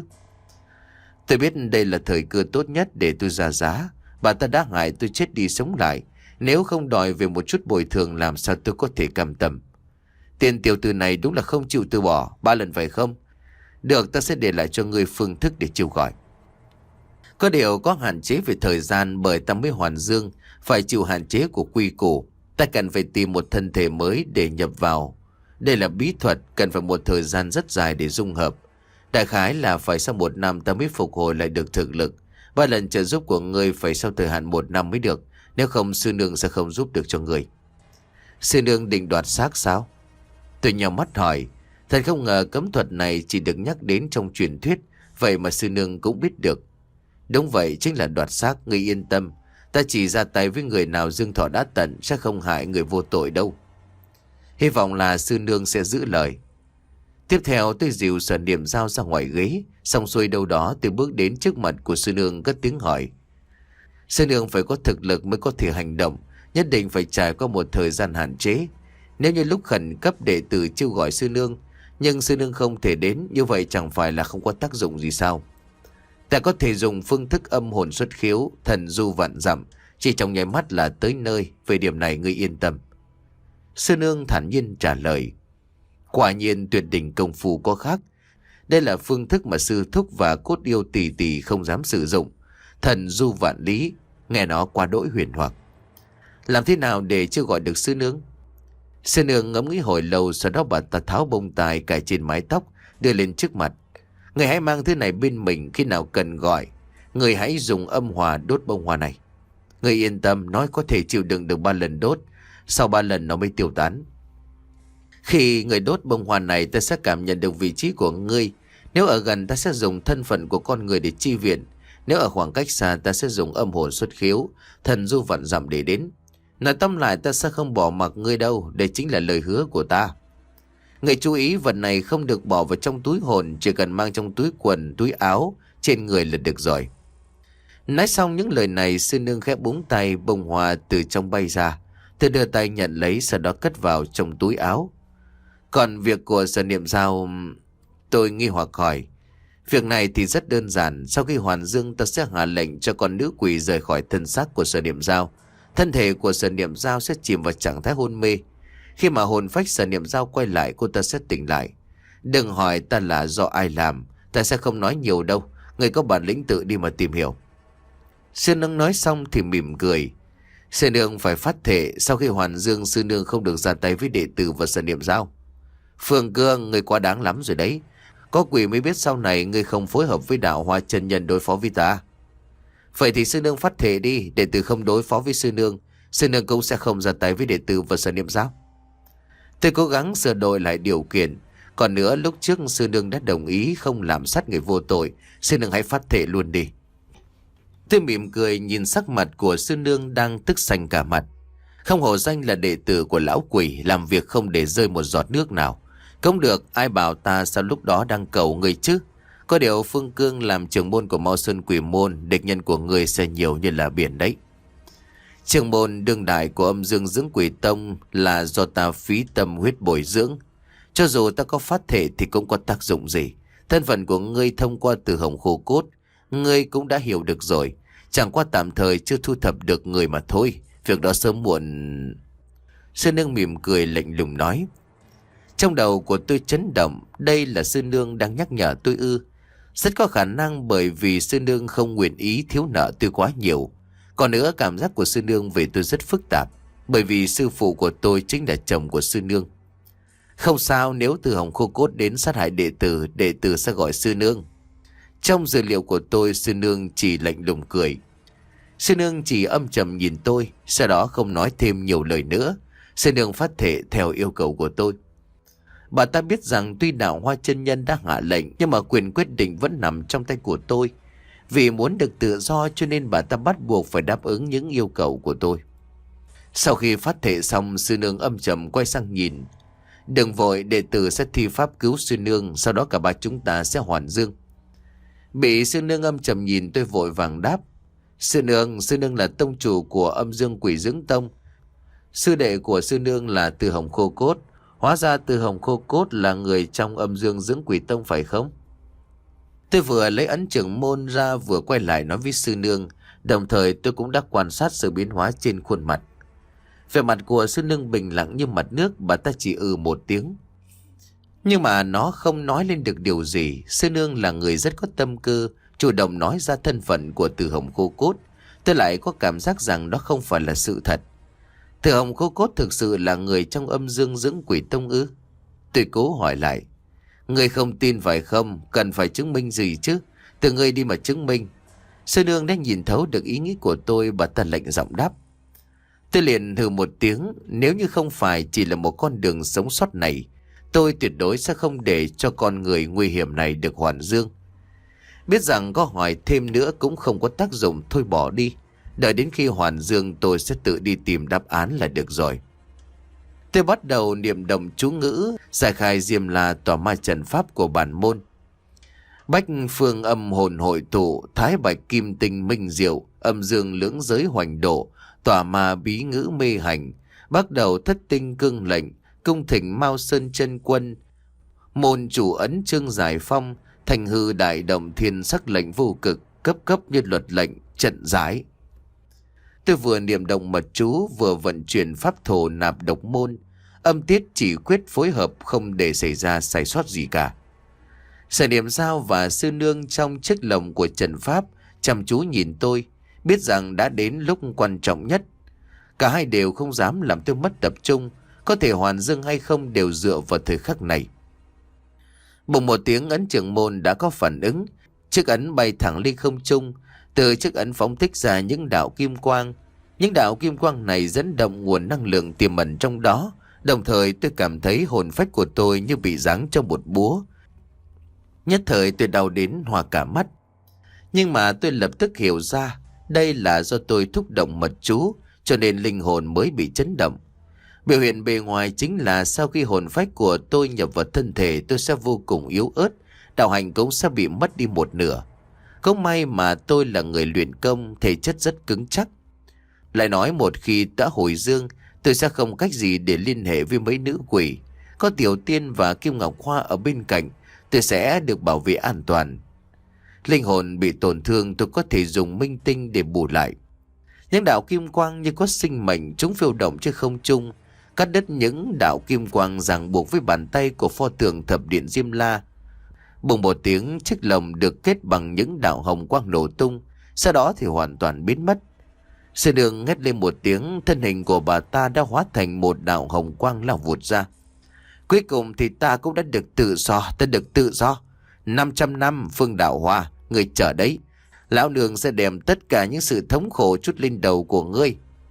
Tôi biết đây là thời cơ tốt nhất để tôi ra giá. Bà ta đã hại tôi chết đi sống lại, nếu không đòi về một chút bồi thường làm sao tôi có thể cam tâm. Tiền tiểu tử này đúng là không chịu từ bỏ. Ba lần phải không? Được, ta sẽ để lại cho ngươi phương thức để chiêu gọi. Có điều có hạn chế về thời gian, bởi ta mới hoàn dương, phải chịu hạn chế của quy củ. Ta cần phải tìm một thân thể mới để nhập vào. Đây là bí thuật, cần phải một thời gian rất dài để dung hợp. Đại khái là phải sau một năm ta mới phục hồi lại được thực lực. Ba lần trợ giúp của ngươi phải sau thời hạn một năm mới được. Nếu không, sư nương sẽ không giúp được cho người. Sư nương định đoạt xác sao? Tôi nhào mắt hỏi. Thật không ngờ cấm thuật này chỉ được nhắc đến trong truyền thuyết, vậy mà sư nương cũng biết được. Đúng vậy, chính là đoạt xác, người yên tâm. Ta chỉ ra tay với người nào dương thọ đã tận, sẽ không hại người vô tội đâu. Hy vọng là sư nương sẽ giữ lời. Tiếp theo tôi dìu Sở Niệm Dao ra ngoài ghế. Xong xuôi đâu đó tôi bước đến trước mặt của sư nương cất tiếng hỏi. Sư nương phải có thực lực mới có thể hành động, nhất định phải trải qua một thời gian hạn chế. Nếu như lúc khẩn cấp đệ tử kêu gọi sư nương, nhưng sư nương không thể đến, như vậy chẳng phải là không có tác dụng gì sao? Ta có thể dùng phương thức âm hồn xuất khiếu, thần du vạn dặm, chỉ trong nháy mắt là tới nơi. Về điểm này ngươi yên tâm. Sư nương thản nhiên trả lời. Quả nhiên tuyệt đỉnh công phu có khác. Đây là phương thức mà sư thúc và cốt yêu tỷ tỷ không dám sử dụng. thần du vạn lý, nghe nó quá đỗi huyền hoặc. Làm thế nào để chưa gọi được sư nương? Sư nương ngẫm nghĩ hồi lâu, sau đó bà ta tháo bông tai cài trên mái tóc, đưa lên trước mặt. Người hãy mang thứ này bên mình, khi nào cần gọi, người hãy dùng âm hòa đốt bông hoa này. Người yên tâm, nói có thể chịu đựng được ba lần đốt, sau ba lần nó mới tiêu tán. Khi người đốt bông hoa này, ta sẽ cảm nhận được vị trí của ngươi. Nếu ở gần, ta sẽ dùng thân phận của con người để chi viện. Nếu ở khoảng cách xa, ta sẽ dùng âm hồn xuất khiếu, thần du vạn dặm để đến. Nói tóm lại, ta sẽ không bỏ mặc ngươi đâu, đây chính là lời hứa của ta. Người chú ý, vật này không được bỏ vào trong túi hồn, chỉ cần mang trong túi quần, túi áo, trên người là được rồi. Nói xong những lời này, sư nương khẽ búng tay, bông hoa từ trong bay ra. Tôi đưa tay nhận lấy, sau đó cất vào trong túi áo. Còn việc của Sở Niệm Giao, tôi nghi hoặc hỏi. Việc này thì rất đơn giản. Sau khi hoàn dương, ta sẽ hạ lệnh cho con nữ quỷ rời khỏi thân xác của Sở Niệm Giao. Thân thể của Sở Niệm Giao sẽ chìm vào trạng thái hôn mê. Khi mà hồn phách Sở Niệm Giao quay lại, cô ta sẽ tỉnh lại. Đừng hỏi ta là do ai làm, ta sẽ không nói nhiều đâu. Người có bản lĩnh tự đi mà tìm hiểu. Sư nương nói xong thì mỉm cười. Sư nương phải phát thệ, sau khi hoàn dương, sư nương không được ra tay với đệ tử và Sở Niệm Giao. Phương Cương, người quá đáng lắm rồi đấy. Có quỷ mới biết sau này ngươi không phối hợp với đạo Hoa chân nhân đối phó với ta. Vậy thì sư nương phát thệ đi, đệ tử không đối phó với sư nương, sư nương cũng sẽ không ra tay với đệ tử và Sở Niệm Giao. Tôi cố gắng sửa đổi lại điều kiện. Còn nữa, lúc trước sư nương đã đồng ý không làm sát người vô tội, sư nương hãy phát thệ luôn đi. Tôi mỉm cười nhìn sắc mặt của sư nương đang tức xanh cả mặt. Không hổ danh là đệ tử của lão quỷ, làm việc không để rơi một giọt nước nào. Không được, ai bảo ta sao lúc đó đang cầu người chứ. Có điều Phương Cương làm trưởng môn của Mao Sơn Quỷ Môn, địch nhân của người sẽ nhiều như là biển đấy. Trưởng môn đương đại của Âm Dương Dưỡng Quỷ Tông là do ta phí tâm huyết bồi dưỡng. Cho dù ta có phát thể thì cũng có tác dụng gì. Thân phận của ngươi thông qua Từ Hồng Khô Cốt, ngươi cũng đã hiểu được rồi. Chẳng qua tạm thời chưa thu thập được người mà thôi. Việc đó sớm muộn. Sư nương mỉm cười lạnh lùng nói. Trong đầu của tôi chấn động. Đây là sư nương đang nhắc nhở tôi ư? Rất có khả năng bởi vì sư nương không nguyện ý thiếu nợ tôi quá nhiều. Còn nữa, cảm giác của sư nương về tôi rất phức tạp. Bởi vì sư phụ của tôi chính là chồng của sư nương. Không sao, nếu Từ Hồng Khô Cốt đến sát hại đệ tử, đệ tử sẽ gọi sư nương. Trong dữ liệu của tôi, sư nương chỉ lạnh lùng cười. Sư nương chỉ âm trầm nhìn tôi, sau đó không nói thêm nhiều lời nữa. Sư nương phát thệ theo yêu cầu của tôi. Bà ta biết rằng tuy đạo Hoa chân nhân đã hạ lệnh, nhưng mà quyền quyết định vẫn nằm trong tay của tôi. Vì muốn được tự do cho nên bà ta bắt buộc phải đáp ứng những yêu cầu của tôi. Sau khi phát thệ xong, sư nương âm trầm quay sang nhìn. Đừng vội, đệ tử sẽ thi pháp cứu sư nương, sau đó cả ba chúng ta sẽ hoàn dương. Bị sư nương âm trầm nhìn, tôi vội vàng đáp. Sư nương, sư nương là tông chủ của Âm Dương Quỷ Dưỡng Tông. Sư đệ của sư nương là Từ Hồng Khô Cốt. Hóa ra Từ Hồng Khô Cốt là người trong Âm Dương Dưỡng Quỷ Tông phải không? Tôi vừa lấy ấn trưởng môn ra vừa quay lại nói với sư nương. Đồng thời tôi cũng đã quan sát sự biến hóa trên khuôn mặt. Vẻ mặt của sư nương bình lặng như mặt nước, bà ta chỉ ừ một tiếng. Nhưng mà nó không nói lên được điều gì. Sư nương là người rất có tâm cơ, chủ động nói ra thân phận của Từ Hồng Khô Cốt. Tôi lại có cảm giác rằng đó không phải là sự thật. Từ Hồng Khô Cốt thực sự là người trong Âm Dương Dưỡng Quỷ Tông ư? Tôi cố hỏi lại. Người không tin phải không? Cần phải chứng minh gì chứ? Từ người đi mà chứng minh. Sư nương đã nhìn thấu được ý nghĩ của tôi, bà ta lạnh giọng đáp. Tôi liền hừ một tiếng. Nếu như không phải chỉ là một con đường sống sót này, tôi tuyệt đối sẽ không để cho con người nguy hiểm này được hoàn dương. Biết rằng có hỏi thêm nữa cũng không có tác dụng, thôi bỏ đi. Đợi đến khi hoàn dương tôi sẽ tự đi tìm đáp án là được rồi. Tôi bắt đầu niệm động chú ngữ, giải khai diêm la tỏa ma trận pháp của bản môn. Bách phương âm hồn hội tụ, thái bạch kim tinh minh diệu, âm dương lưỡng giới hoành độ, tỏa ma bí ngữ mê hành. Bắt đầu thất tinh cương lệnh, cung thỉnh Mao Sơn chân quân. Môn chủ ấn chương giải phong, thành hư đại động thiên sắc lệnh vô cực, cấp cấp như luật lệnh, trận giải. Tôi vừa niệm động mật chú, vừa vận chuyển pháp thổ nạp độc môn. Âm tiết chỉ quyết phối hợp, không để xảy ra sai sót gì cả. Sở Niệm Giao và sư nương trong chiếc lồng của trận pháp chăm chú nhìn tôi, biết rằng đã đến lúc quan trọng nhất. Cả hai đều không dám làm tôi mất tập trung, có thể hoàn dương hay không đều dựa vào thời khắc này. Bỗng một tiếng ấn trưởng môn đã có phản ứng, chiếc ấn bay thẳng lên không trung, từ chiếc ấn phóng thích ra những đạo kim quang. Những đạo kim quang này dẫn động nguồn năng lượng tiềm ẩn trong đó, đồng thời tôi cảm thấy hồn phách của tôi như bị giáng trong một búa. Nhất thời tôi đau đến hoa cả mắt. Nhưng mà tôi lập tức hiểu ra, đây là do tôi thúc động mật chú, cho nên linh hồn mới bị chấn động. Biểu hiện bề ngoài chính là sau khi hồn phách của tôi nhập vào thân thể, tôi sẽ vô cùng yếu ớt, đạo hành cũng sẽ bị mất đi một nửa. Không may mà tôi là người luyện công, thể chất rất cứng chắc. Lại nói một khi đã hồi dương, tôi sẽ không cách gì để liên hệ với mấy nữ quỷ. Có Tiểu Tiên và Kim Ngọc Hoa ở bên cạnh, tôi sẽ được bảo vệ an toàn. Linh hồn bị tổn thương tôi có thể dùng minh tinh để bù lại. Những đạo kim quang như có sinh mệnh, chúng phiêu động trên không trung, cắt đứt những đạo kim quang ràng buộc với bàn tay của pho tượng thập điện Diêm La. Bùng một tiếng, chiếc lồng được kết bằng những đạo hồng quang nổ tung, sau đó thì hoàn toàn biến mất. Sư Nương hét lên một tiếng, thân hình của bà ta đã hóa thành một đạo hồng quang lao vụt ra. Cuối cùng thì ta cũng đã được tự do, ta được tự do. năm trăm năm Phương Đạo Hoa, người chờ đấy. Lão Nương sẽ đem tất cả những sự thống khổ chút lên đầu của ngươi.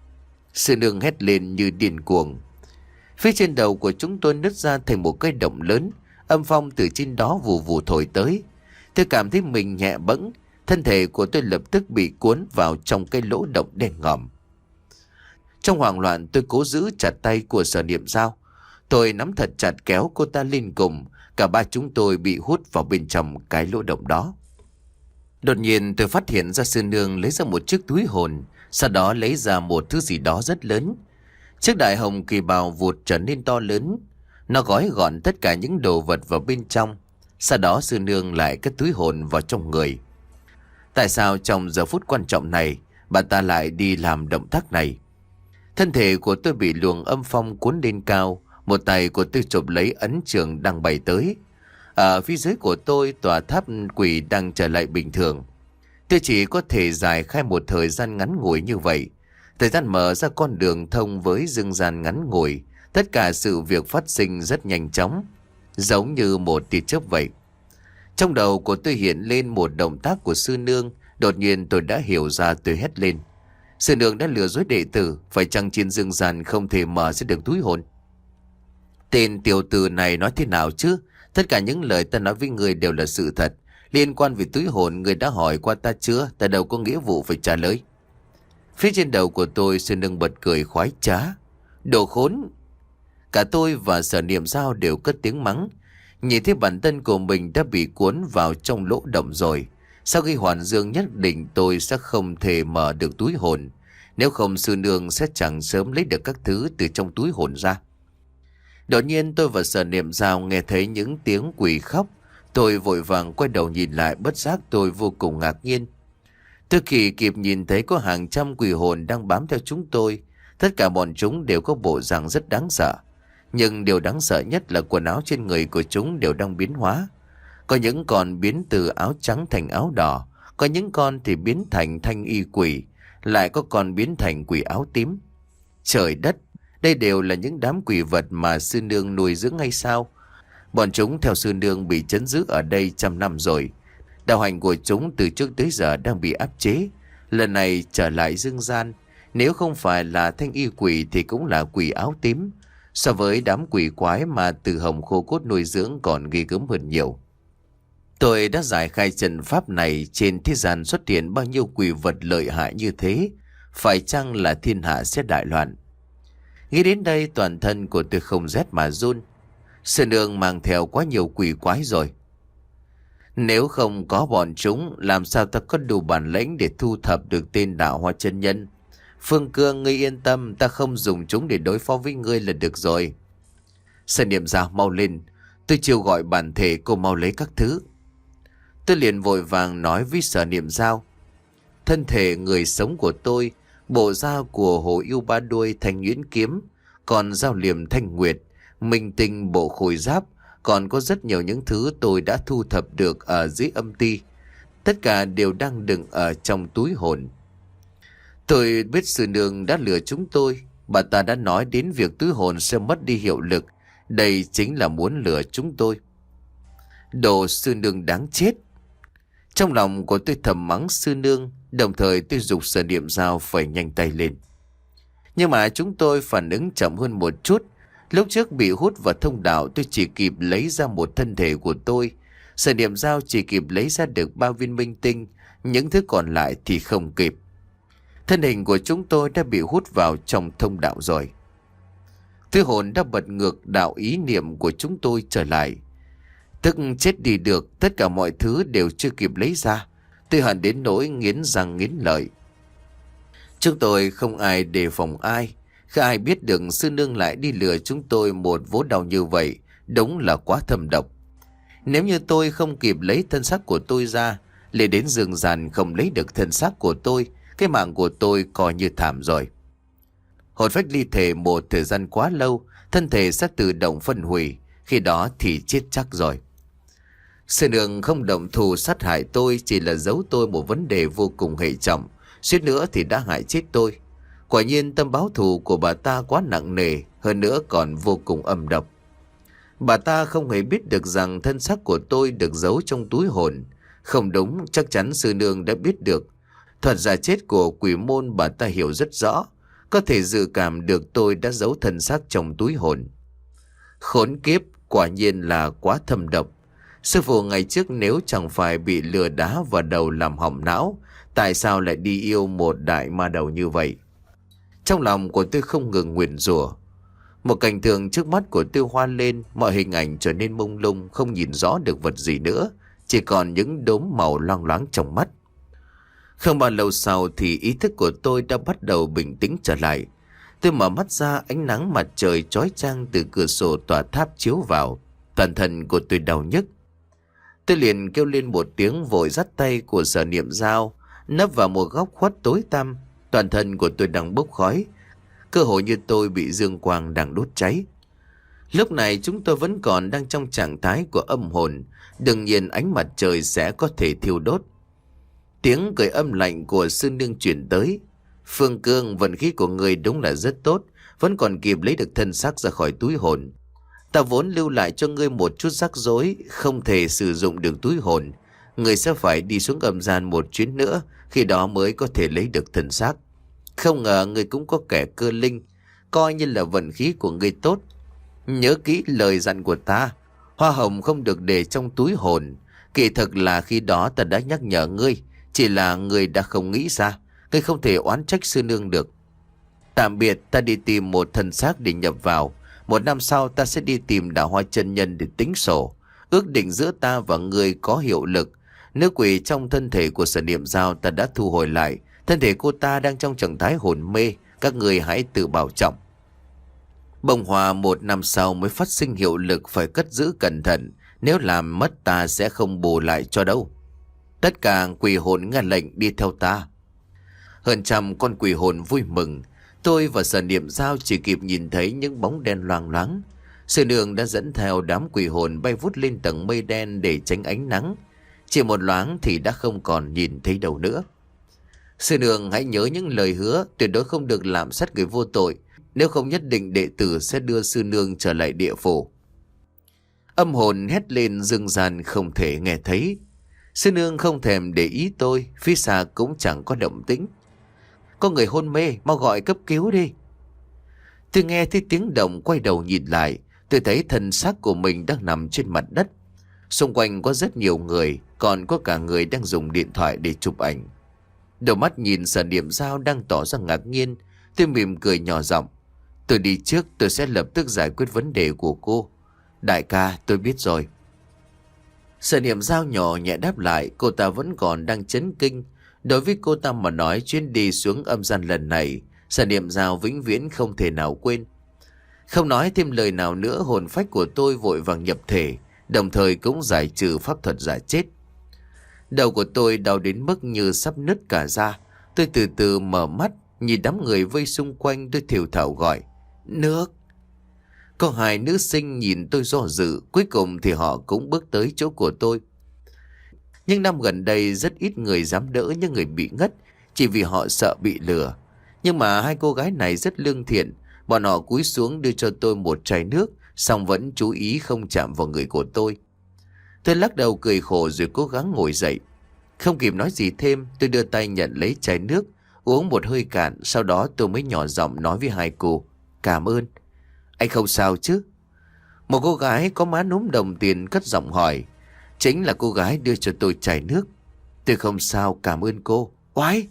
Sư Nương hét lên như điên cuồng. Phía trên đầu của chúng tôi nứt ra thành một cái động lớn, âm phong từ trên đó vù vù thổi tới. Tôi cảm thấy mình nhẹ bẫng, thân thể của tôi lập tức bị cuốn vào trong cái lỗ động đen ngòm. Trong hoảng loạn tôi cố giữ chặt tay của Sở Niệm Dao. Tôi nắm thật chặt kéo cô ta lên cùng, cả ba chúng tôi bị hút vào bên trong cái lỗ động đó. Đột nhiên tôi phát hiện ra Sư Nương lấy ra một chiếc túi hồn, sau đó lấy ra một thứ gì đó rất lớn. Chiếc đại hồng kỳ bào vụt trở nên to lớn, nó gói gọn tất cả những đồ vật vào bên trong. Sau đó Sư Nương lại cất túi hồn vào trong người. Tại sao trong giờ phút quan trọng này bà ta lại đi làm động tác này? Thân thể của tôi bị luồng âm phong cuốn lên cao, một tay của tôi chụp lấy ấn trường đang bay tới. Ở phía dưới của tôi, tòa tháp quỷ đang trở lại bình thường. Tôi chỉ có thể giải khai một thời gian ngắn ngủi như vậy. Thời gian mở ra con đường thông với dương gian ngắn ngủi. Tất cả sự việc phát sinh rất nhanh chóng, giống như một tia chớp vậy. Trong đầu của tôi hiện lên một động tác của Sư Nương. Đột nhiên tôi đã hiểu ra, tôi hét lên. Sư Nương đã lừa dối đệ tử, phải chăng trên dương gian không thể mở ra được túi hồn? Tên tiểu tử này nói thế nào chứ? Tất cả những lời ta nói với người đều là sự thật. Liên quan về túi hồn, người đã hỏi qua ta chưa? Ta đâu có nghĩa vụ phải trả lời. Phía trên đầu của tôi, Sư Nương bật cười khoái trá. Đồ khốn! Cả tôi và Sở Niệm Dao đều cất tiếng mắng. Nhìn thấy bản thân của mình đã bị cuốn vào trong lỗ động rồi. Sau khi hoàn dương nhất định tôi sẽ không thể mở được túi hồn. Nếu không Sư Nương sẽ chẳng sớm lấy được các thứ từ trong túi hồn ra. Đột nhiên tôi và Sở Niệm Dao nghe thấy những tiếng quỷ khóc. Tôi vội vàng quay đầu nhìn lại, bất giác tôi vô cùng ngạc nhiên. Tôi kỳ kịp nhìn thấy có hàng trăm quỷ hồn đang bám theo chúng tôi. Tất cả bọn chúng đều có bộ dạng rất đáng sợ. Nhưng điều đáng sợ nhất là quần áo trên người của chúng đều đang biến hóa. Có những con biến từ áo trắng thành áo đỏ, có những con thì biến thành thanh y quỷ, lại có con biến thành quỷ áo tím. Trời đất, đây đều là những đám quỷ vật mà Sư Nương nuôi dưỡng hay sao? Bọn chúng theo Sư Nương bị trấn giữ ở đây trăm năm rồi. Đạo hành của chúng từ trước tới giờ đang bị áp chế. Lần này trở lại dương gian, nếu không phải là thanh y quỷ thì cũng là quỷ áo tím. So với đám quỷ quái mà Từ Hồng khô cốt nuôi dưỡng còn ghê gớm hơn nhiều. Tôi đã giải khai trận pháp này, trên thế gian xuất hiện bao nhiêu quỷ vật lợi hại như thế, phải chăng là thiên hạ sẽ đại loạn? Nghĩ đến đây toàn thân của tôi không rét mà run. Sư Nương mang theo quá nhiều quỷ quái rồi. Nếu không có bọn chúng, làm sao ta có đủ bản lĩnh để thu thập được tên Đạo Hoa chân nhân? Phương Cương, ngươi yên tâm, ta không dùng chúng để đối phó với ngươi là được rồi. Sở Niệm Dao, mau lên, tôi chiêu gọi bản thể cô mau lấy các thứ. Tôi liền vội vàng nói với Sở Niệm Dao. Thân thể người sống của tôi, bộ da của Hồ Yêu Ba Đuôi Thanh Nhuyễn Kiếm, còn dao liềm Thanh Nguyệt, minh tinh bộ khôi giáp, còn có rất nhiều những thứ tôi đã thu thập được ở dưới âm ti. Tất cả đều đang đựng ở trong túi hồn. Tôi biết sư nương đã lừa chúng tôi. Bà ta đã nói đến việc túi hồn sẽ mất đi hiệu lực. Đây chính là muốn lừa chúng tôi. Đồ sư nương đáng chết. Trong lòng của tôi thầm mắng sư nương, đồng thời tôi giục Sở Niệm Dao phải nhanh tay lên. Nhưng mà chúng tôi phản ứng chậm hơn một chút. Lúc trước bị hút vào thông đạo, tôi chỉ kịp lấy ra một thân thể của tôi. Sở Niệm Dao chỉ kịp lấy ra được ba viên minh tinh, những thứ còn lại thì không kịp. Thân hình của chúng tôi đã bị hút vào trong thông đạo rồi. Thứ hồn đã bật ngược đạo ý niệm của chúng tôi trở lại. Tức chết đi được, tất cả mọi thứ đều chưa kịp lấy ra. Tôi hận đến nỗi nghiến răng nghiến lợi. Chúng tôi không ai đề phòng ai. Khi ai biết được sư nương lại đi lừa chúng tôi một vố đau như vậy, đúng là quá thâm độc. Nếu như tôi không kịp lấy thân xác của tôi ra, lại đến giường giàn không lấy được thân xác của tôi, cái mạng của tôi coi như thảm rồi. Hồn phách ly thể một thời gian quá lâu, thân thể sẽ tự động phân hủy, khi đó thì chết chắc rồi. Sư nương không động thủ sát hại tôi, chỉ là giấu tôi một vấn đề vô cùng hệ trọng, suýt nữa thì đã hại chết tôi. Quả nhiên tâm báo thù của bà ta quá nặng nề, hơn nữa còn vô cùng âm độc. Bà ta không hề biết được rằng thân xác của tôi được giấu trong túi hồn. Không đúng, chắc chắn sư nương đã biết được. Thuật giả chết của quỷ môn bà ta hiểu rất rõ, có thể dự cảm được tôi đã giấu thân xác trong túi hồn. Khốn kiếp, quả nhiên là quá thâm độc. Sư phụ ngày trước nếu chẳng phải bị lừa đá vào đầu làm hỏng não, tại sao lại đi yêu một đại ma đầu như vậy? Trong lòng của tôi không ngừng nguyền rủa. Một cảnh tượng trước mắt của tôi hoa lên, mọi hình ảnh trở nên mông lung, không nhìn rõ được vật gì nữa, chỉ còn những đốm màu loang loáng trong mắt. Không bao lâu sau thì ý thức của tôi đã bắt đầu bình tĩnh trở lại. Tôi mở mắt ra, ánh nắng mặt trời chói chang từ cửa sổ tòa tháp chiếu vào, toàn thân của tôi đau nhức. Tôi liền kêu lên một tiếng, vội dắt tay của Sở Niệm Dao nấp vào một góc khuất tối tăm. Toàn thân của tôi đang bốc khói, cơ hồ như tôi bị dương quang đang đốt cháy. Lúc này chúng tôi vẫn còn đang trong trạng thái của âm hồn, đương nhiên ánh mặt trời sẽ có thể thiêu đốt. Tiếng cười âm lạnh của sư nương chuyển tới. Phương Cương, vận khí của người đúng là rất tốt, vẫn còn kịp lấy được thân xác ra khỏi túi hồn. Ta vốn lưu lại cho ngươi một chút rắc rối, không thể sử dụng được túi hồn. Ngươi sẽ phải đi xuống âm gian một chuyến nữa, khi đó mới có thể lấy được thân xác. Không ngờ ngươi cũng có kẻ cơ linh, coi như là vận khí của ngươi tốt. Nhớ kỹ lời dặn của ta, hoa hồng không được để trong túi hồn. Kỳ thực là khi đó ta đã nhắc nhở ngươi, chỉ là ngươi đã không nghĩ ra. Ngươi không thể oán trách sư nương được. Tạm biệt, ta đi tìm một thân xác để nhập vào. Một năm sau ta sẽ đi tìm Đạo Hoa chân nhân để tính sổ. Ước định giữa ta và ngươi có hiệu lực. Nữ quỷ trong thân thể của Sở Niệm Dao ta đã thu hồi lại. Thân thể cô ta đang trong trạng thái hồn mê, các người hãy tự bảo trọng. Bông hoa một năm sau mới phát sinh hiệu lực, phải cất giữ cẩn thận, nếu làm mất ta sẽ không bù lại cho đâu. Tất cả quỷ hồn nghe lệnh đi theo ta. Hơn trăm con quỷ hồn vui mừng. Tôi và Sở Niệm Dao chỉ kịp nhìn thấy những bóng đen loang loáng. Sư nương đã dẫn theo đám quỷ hồn bay vút lên tầng mây đen để tránh ánh nắng. Chỉ một loáng thì đã không còn nhìn thấy đâu nữa. Sư nương hãy nhớ những lời hứa, tuyệt đối không được làm sát người vô tội, nếu không nhất định đệ tử sẽ đưa sư nương trở lại địa phủ. Âm hồn hét lên rưng ràn không thể nghe thấy. Sư nương không thèm để ý tôi, phía xa cũng chẳng có động tĩnh. Có người hôn mê, mau gọi cấp cứu đi. Tôi nghe thấy tiếng động, quay đầu nhìn lại, tôi thấy thân xác của mình đang nằm trên mặt đất. Xung quanh có rất nhiều người, còn có cả người đang dùng điện thoại để chụp ảnh. Đầu mắt nhìn Sở Niệm Dao đang tỏ ra ngạc nhiên, tôi mỉm cười nhỏ giọng. Tôi đi trước, tôi sẽ lập tức giải quyết vấn đề của cô. Đại ca, tôi biết rồi. Sở Niệm Dao nhỏ nhẹ đáp lại, cô ta vẫn còn đang chấn kinh. Đối với cô ta mà nói, chuyến đi xuống âm gian lần này, Sở Niệm Dao vĩnh viễn không thể nào quên. Không nói thêm lời nào nữa, hồn phách của tôi vội vàng nhập thể, đồng thời cũng giải trừ pháp thuật giả chết. Đầu của tôi đau đến mức như sắp nứt cả ra. Tôi từ từ mở mắt, nhìn đám người vây xung quanh, tôi thều thào gọi nước. Có hai nữ sinh nhìn tôi do dự, cuối cùng thì họ cũng bước tới chỗ của tôi. Nhưng năm gần đây rất ít người dám đỡ những người bị ngất, chỉ vì họ sợ bị lừa. Nhưng mà hai cô gái này rất lương thiện. Bọn họ cúi xuống đưa cho tôi một chai nước, song vẫn chú ý không chạm vào người của tôi. Tôi lắc đầu cười khổ rồi cố gắng ngồi dậy. Không kịp nói gì thêm, tôi đưa tay nhận lấy chai nước, uống một hơi cạn. Sau đó tôi mới nhỏ giọng nói với hai cô: "Cảm ơn." "Anh không sao chứ?" Một cô gái có má núm đồng tiền cất giọng hỏi. Chính là cô gái đưa cho tôi chai nước. "Tôi không sao, cảm ơn cô." "Oái!"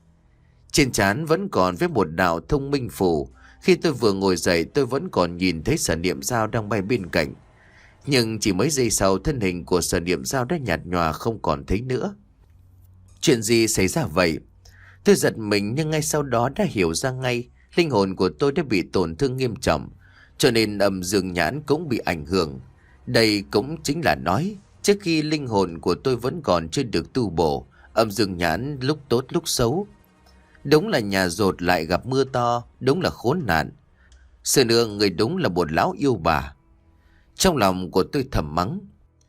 Trên trán vẫn còn với một đạo thông minh phủ. Khi tôi vừa ngồi dậy, tôi vẫn còn nhìn thấy Sở Niệm Dao đang bay bên cạnh. Nhưng chỉ mấy giây sau, thân hình của Sở Niệm Dao đã nhạt nhòa không còn thấy nữa. Chuyện gì xảy ra vậy? Tôi giật mình nhưng ngay sau đó đã hiểu ra ngay. Linh hồn của tôi đã bị tổn thương nghiêm trọng, cho nên âm dương nhãn cũng bị ảnh hưởng. Đây cũng chính là nói, trước khi linh hồn của tôi vẫn còn chưa được tu bổ, âm dương nhãn lúc tốt lúc xấu. Đúng là nhà dột lại gặp mưa to, đúng là khốn nạn. Sư nương, người đúng là một lão yêu bà. Trong lòng của tôi thầm mắng.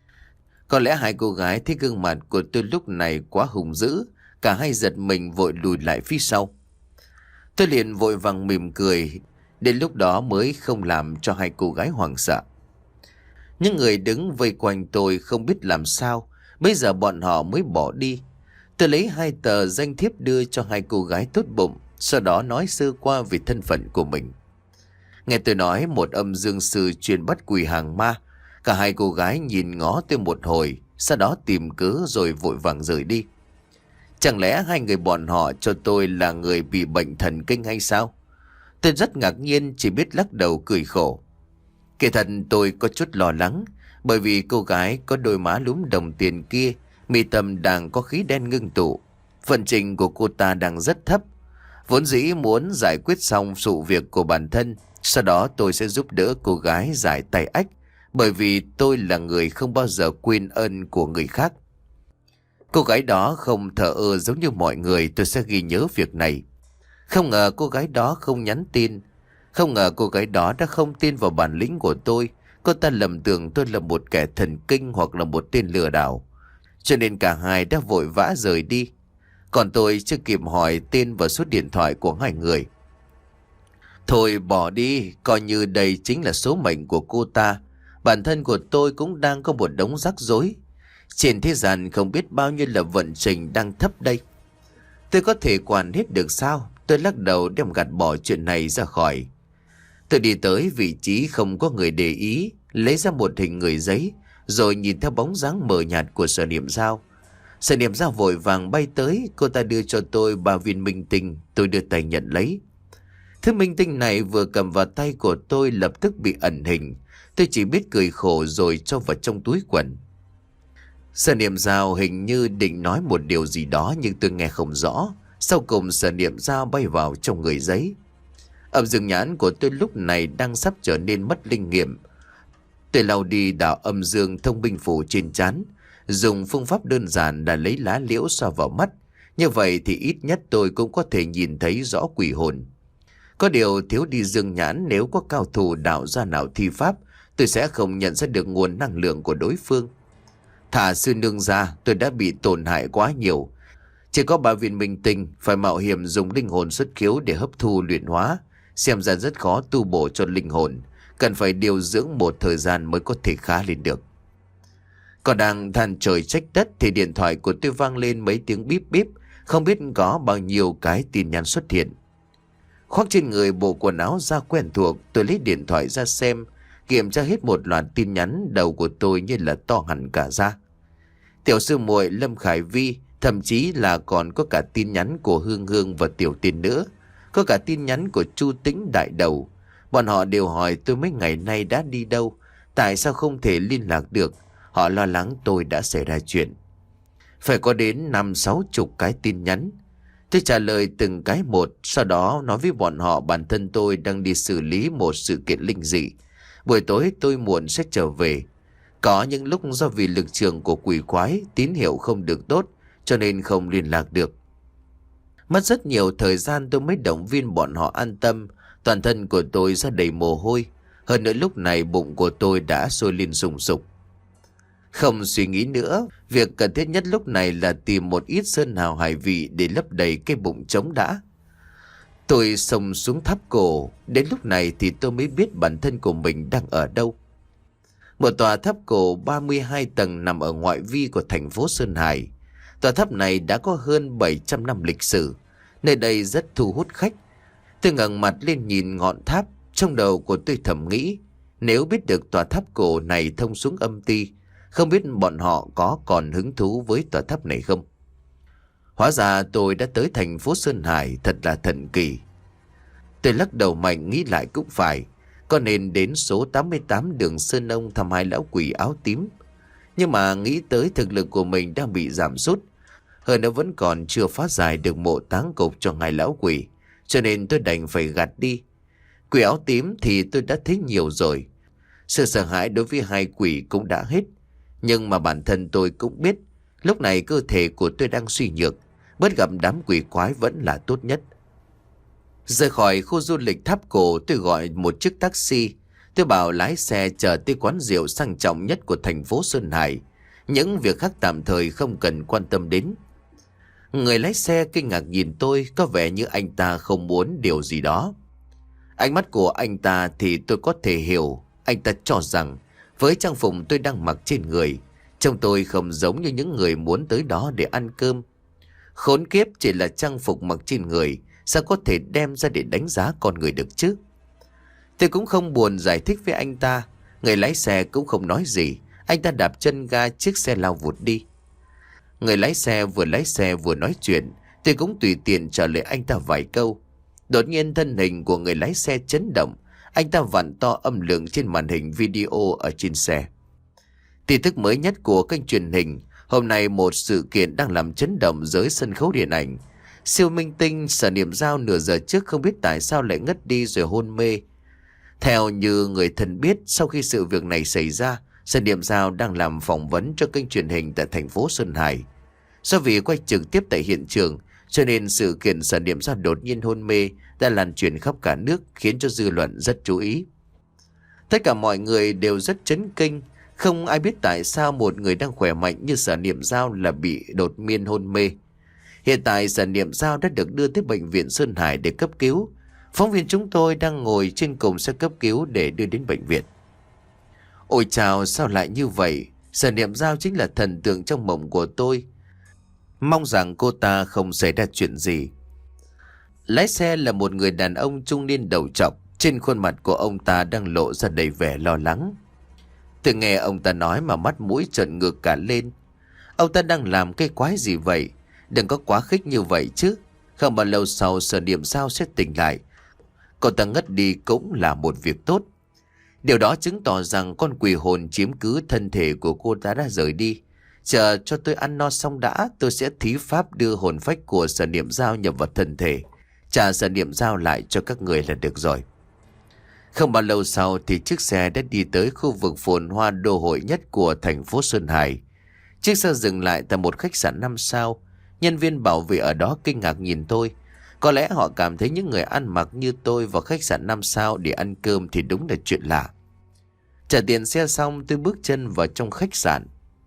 Có lẽ hai cô gái thấy gương mặt của tôi lúc này quá hung dữ, cả hai giật mình vội lùi lại phía sau. Tôi liền vội vàng mỉm cười, đến lúc đó mới không làm cho hai cô gái hoảng sợ. Những người đứng vây quanh tôi không biết làm sao, bây giờ bọn họ mới bỏ đi. Tôi lấy hai tờ danh thiếp đưa cho hai cô gái tốt bụng, sau đó nói sơ qua về thân phận của mình. Nghe tôi nói một âm dương sư chuyên bắt quỷ hàng ma, cả hai cô gái nhìn ngó tôi một hồi, sau đó tìm cớ rồi vội vàng rời đi. Chẳng lẽ hai người bọn họ cho tôi là người bị bệnh thần kinh hay sao? Tôi rất ngạc nhiên, chỉ biết lắc đầu cười khổ. Kỳ thật tôi có chút lo lắng, bởi vì cô gái có đôi má lúm đồng tiền kia, mi tâm đang có khí đen ngưng tụ. Phần trình của cô ta đang rất thấp. Vốn dĩ muốn giải quyết xong sự việc của bản thân, sau đó tôi sẽ giúp đỡ cô gái giải tay ách, bởi vì tôi là người không bao giờ quên ơn của người khác. Cô gái đó không thờ ơ giống như mọi người, tôi sẽ ghi nhớ việc này. Không ngờ cô gái đó không nhắn tin. Không ngờ cô gái đó đã không tin vào bản lĩnh của tôi. Cô ta lầm tưởng tôi là một kẻ thần kinh hoặc là một tên lừa đảo, cho nên cả hai đã vội vã rời đi. Còn tôi chưa kịp hỏi tên và số điện thoại của hai người. Thôi bỏ đi, coi như đây chính là số mệnh của cô ta. Bản thân của tôi cũng đang có một đống rắc rối. Trên thế gian không biết bao nhiêu là vận trình đang thấp đây. Tôi có thể quản hết được sao? Tôi lắc đầu đem gạt bỏ chuyện này ra khỏi. Tôi đi tới vị trí không có người để ý, lấy ra một hình người giấy, rồi nhìn theo bóng dáng mờ nhạt của Sở Niệm Dao. Sở Niệm Dao vội vàng bay tới, cô ta đưa cho tôi ba viên minh tinh, tôi đưa tay nhận lấy. Thứ minh tinh này vừa cầm vào tay của tôi lập tức bị ẩn hình. Tôi chỉ biết cười khổ rồi cho vào trong túi quần. Sở Niệm Dao hình như định nói một điều gì đó nhưng tôi nghe không rõ. Sau cùng Sở Niệm Dao bay vào trong người giấy. Âm dương nhãn của tôi lúc này đang sắp trở nên mất linh nghiệm. Tôi lau đi đạo âm dương thông minh phủ trên trán, dùng phương pháp đơn giản là lấy lá liễu xoa vào mắt. Như vậy thì ít nhất tôi cũng có thể nhìn thấy rõ quỷ hồn. Có điều thiếu đi dương nhãn, nếu có cao thủ đạo gia nào thi pháp, tôi sẽ không nhận ra được nguồn năng lượng của đối phương. Thả sư nương ra, tôi đã bị tổn hại quá nhiều. Chỉ có ba viên minh tinh, phải mạo hiểm dùng linh hồn xuất khiếu để hấp thu luyện hóa. Xem ra rất khó tu bổ cho linh hồn, cần phải điều dưỡng một thời gian mới có thể khá lên được. Còn đang than trời trách đất thì điện thoại của tôi vang lên mấy tiếng bíp bíp, không biết có bao nhiêu cái tin nhắn xuất hiện. Khoác trên người bộ quần áo da quen thuộc, tôi lấy điện thoại ra xem, kiểm tra hết một loạt tin nhắn, đầu của tôi như là to hẳn cả ra. Tiểu sư muội Lâm Khải Vi, thậm chí là còn có cả tin nhắn của Hương Hương và Tiểu Tiên nữa. Có cả tin nhắn của Chu Tĩnh đại đầu. Bọn họ đều hỏi tôi mấy ngày nay đã đi đâu, tại sao không thể liên lạc được. Họ lo lắng tôi đã xảy ra chuyện. Phải có đến năm sáu chục cái tin nhắn. Tôi trả lời từng cái một, sau đó nói với bọn họ bản thân tôi đang đi xử lý một sự kiện linh dị. Buổi tối tôi muộn sẽ trở về. Có những lúc do vì lực trường của quỷ quái, tín hiệu không được tốt, cho nên không liên lạc được. Mất rất nhiều thời gian tôi mới động viên bọn họ an tâm. Toàn thân của tôi ra đầy mồ hôi. Hơn nữa lúc này bụng của tôi đã sôi lên sùng sục. Không suy nghĩ nữa, việc cần thiết nhất lúc này là tìm một ít sơn hào hải vị để lấp đầy cái bụng trống đã. Tôi xông xuống tháp cổ, đến lúc này thì tôi mới biết bản thân của mình đang ở đâu. Một tòa tháp cổ ba mươi hai tầng nằm ở ngoại vi của thành phố Sơn Hải. Tòa tháp này đã có hơn bảy trăm năm lịch sử, nơi đây rất thu hút khách. Tôi ngẩng mặt lên nhìn ngọn tháp, trong đầu của tôi thầm nghĩ, nếu biết được tòa tháp cổ này thông xuống âm ti, không biết bọn họ có còn hứng thú với tòa tháp này không. Hóa ra tôi đã tới thành phố Sơn Hải, thật là thần kỳ. Tôi lắc đầu mạnh, nghĩ lại cũng phải, có nên đến số tám mươi tám đường Sơn Ông thăm hai lão quỷ áo tím. Nhưng mà nghĩ tới thực lực của mình đang bị giảm sút, hơn nữa vẫn còn chưa phá giải được mộ táng cục cho hai lão quỷ, cho nên tôi đành phải gạt đi. Quỷ áo tím thì tôi đã thấy nhiều rồi, sự sợ hãi đối với hai quỷ cũng đã hết. Nhưng mà bản thân tôi cũng biết, lúc này cơ thể của tôi đang suy nhược, bớt gặp đám quỷ quái vẫn là tốt nhất. Rời khỏi khu du lịch tháp cổ, tôi gọi một chiếc taxi. Tôi bảo lái xe chở tới quán rượu sang trọng nhất của thành phố Sơn Hải. Những việc khác tạm thời không cần quan tâm đến. Người lái xe kinh ngạc nhìn tôi, có vẻ như anh ta không muốn điều gì đó. Ánh mắt của anh ta thì tôi có thể hiểu. Anh ta cho rằng với trang phục tôi đang mặc trên người, trông tôi không giống như những người muốn tới đó để ăn cơm. Khốn kiếp, chỉ là trang phục mặc trên người, sao có thể đem ra để đánh giá con người được chứ? Tôi cũng không buồn giải thích với anh ta. Người lái xe cũng không nói gì. Anh ta đạp chân ga, chiếc xe lao vụt đi. Người lái xe vừa lái xe vừa nói chuyện. Tôi cũng tùy tiện trả lời anh ta vài câu. Đột nhiên thân hình của người lái xe chấn động. Anh ta vặn to âm lượng trên màn hình video ở trên xe. Tin tức mới nhất của kênh truyền hình. Hôm nay một sự kiện đang làm chấn động giới sân khấu điện ảnh. Siêu minh tinh Sở Niệm Dao nửa giờ trước không biết tại sao lại ngất đi rồi hôn mê. Theo như người thân biết, sau khi sự việc này xảy ra, Sở Niệm Dao đang làm phỏng vấn cho kênh truyền hình tại thành phố Sơn Hải. Do vì quay trực tiếp tại hiện trường, cho nên sự kiện Sở Niệm Dao đột nhiên hôn mê đã lan truyền khắp cả nước, khiến cho dư luận rất chú ý. Tất cả mọi người đều rất chấn kinh, không ai biết tại sao một người đang khỏe mạnh như Sở Niệm Dao là bị đột nhiên hôn mê. Hiện tại Sở Niệm Dao đã được đưa tới bệnh viện Sơn Hải để cấp cứu. Phóng viên chúng tôi đang ngồi trên cùng xe cấp cứu để đưa đến bệnh viện. Ôi chào, sao lại như vậy? Sở Niệm Dao chính là thần tượng trong mộng của tôi. Mong rằng cô ta không xảy ra chuyện gì. Lái xe là một người đàn ông trung niên đầu trọc. Trên khuôn mặt của ông ta đang lộ ra đầy vẻ lo lắng. Tôi nghe ông ta nói mà mắt mũi trợn ngược cả lên. Ông ta đang làm cái quái gì vậy? Đừng có quá khích như vậy chứ. Không bao lâu sau Sở Niệm Dao sẽ tỉnh lại. Cô ta ngất đi cũng là một việc tốt. Điều đó chứng tỏ rằng con quỷ hồn chiếm cứ thân thể của cô ta đã rời đi. Chờ cho tôi ăn no xong đã, tôi sẽ thí pháp đưa hồn phách của Sở Niệm Dao nhập vào thân thể, trả Sở Niệm Dao lại cho các người là được rồi. Không bao lâu sau thì chiếc xe đã đi tới khu vực phồn hoa đô hội nhất của thành phố Sơn Hải. Chiếc xe dừng lại tại một khách sạn năm sao. Nhân viên bảo vệ ở đó kinh ngạc nhìn tôi. Có lẽ họ cảm thấy những người ăn mặc như tôi vào khách sạn năm sao để ăn cơm thì đúng là chuyện lạ. Trả tiền xe xong, tôi bước chân vào trong khách sạn.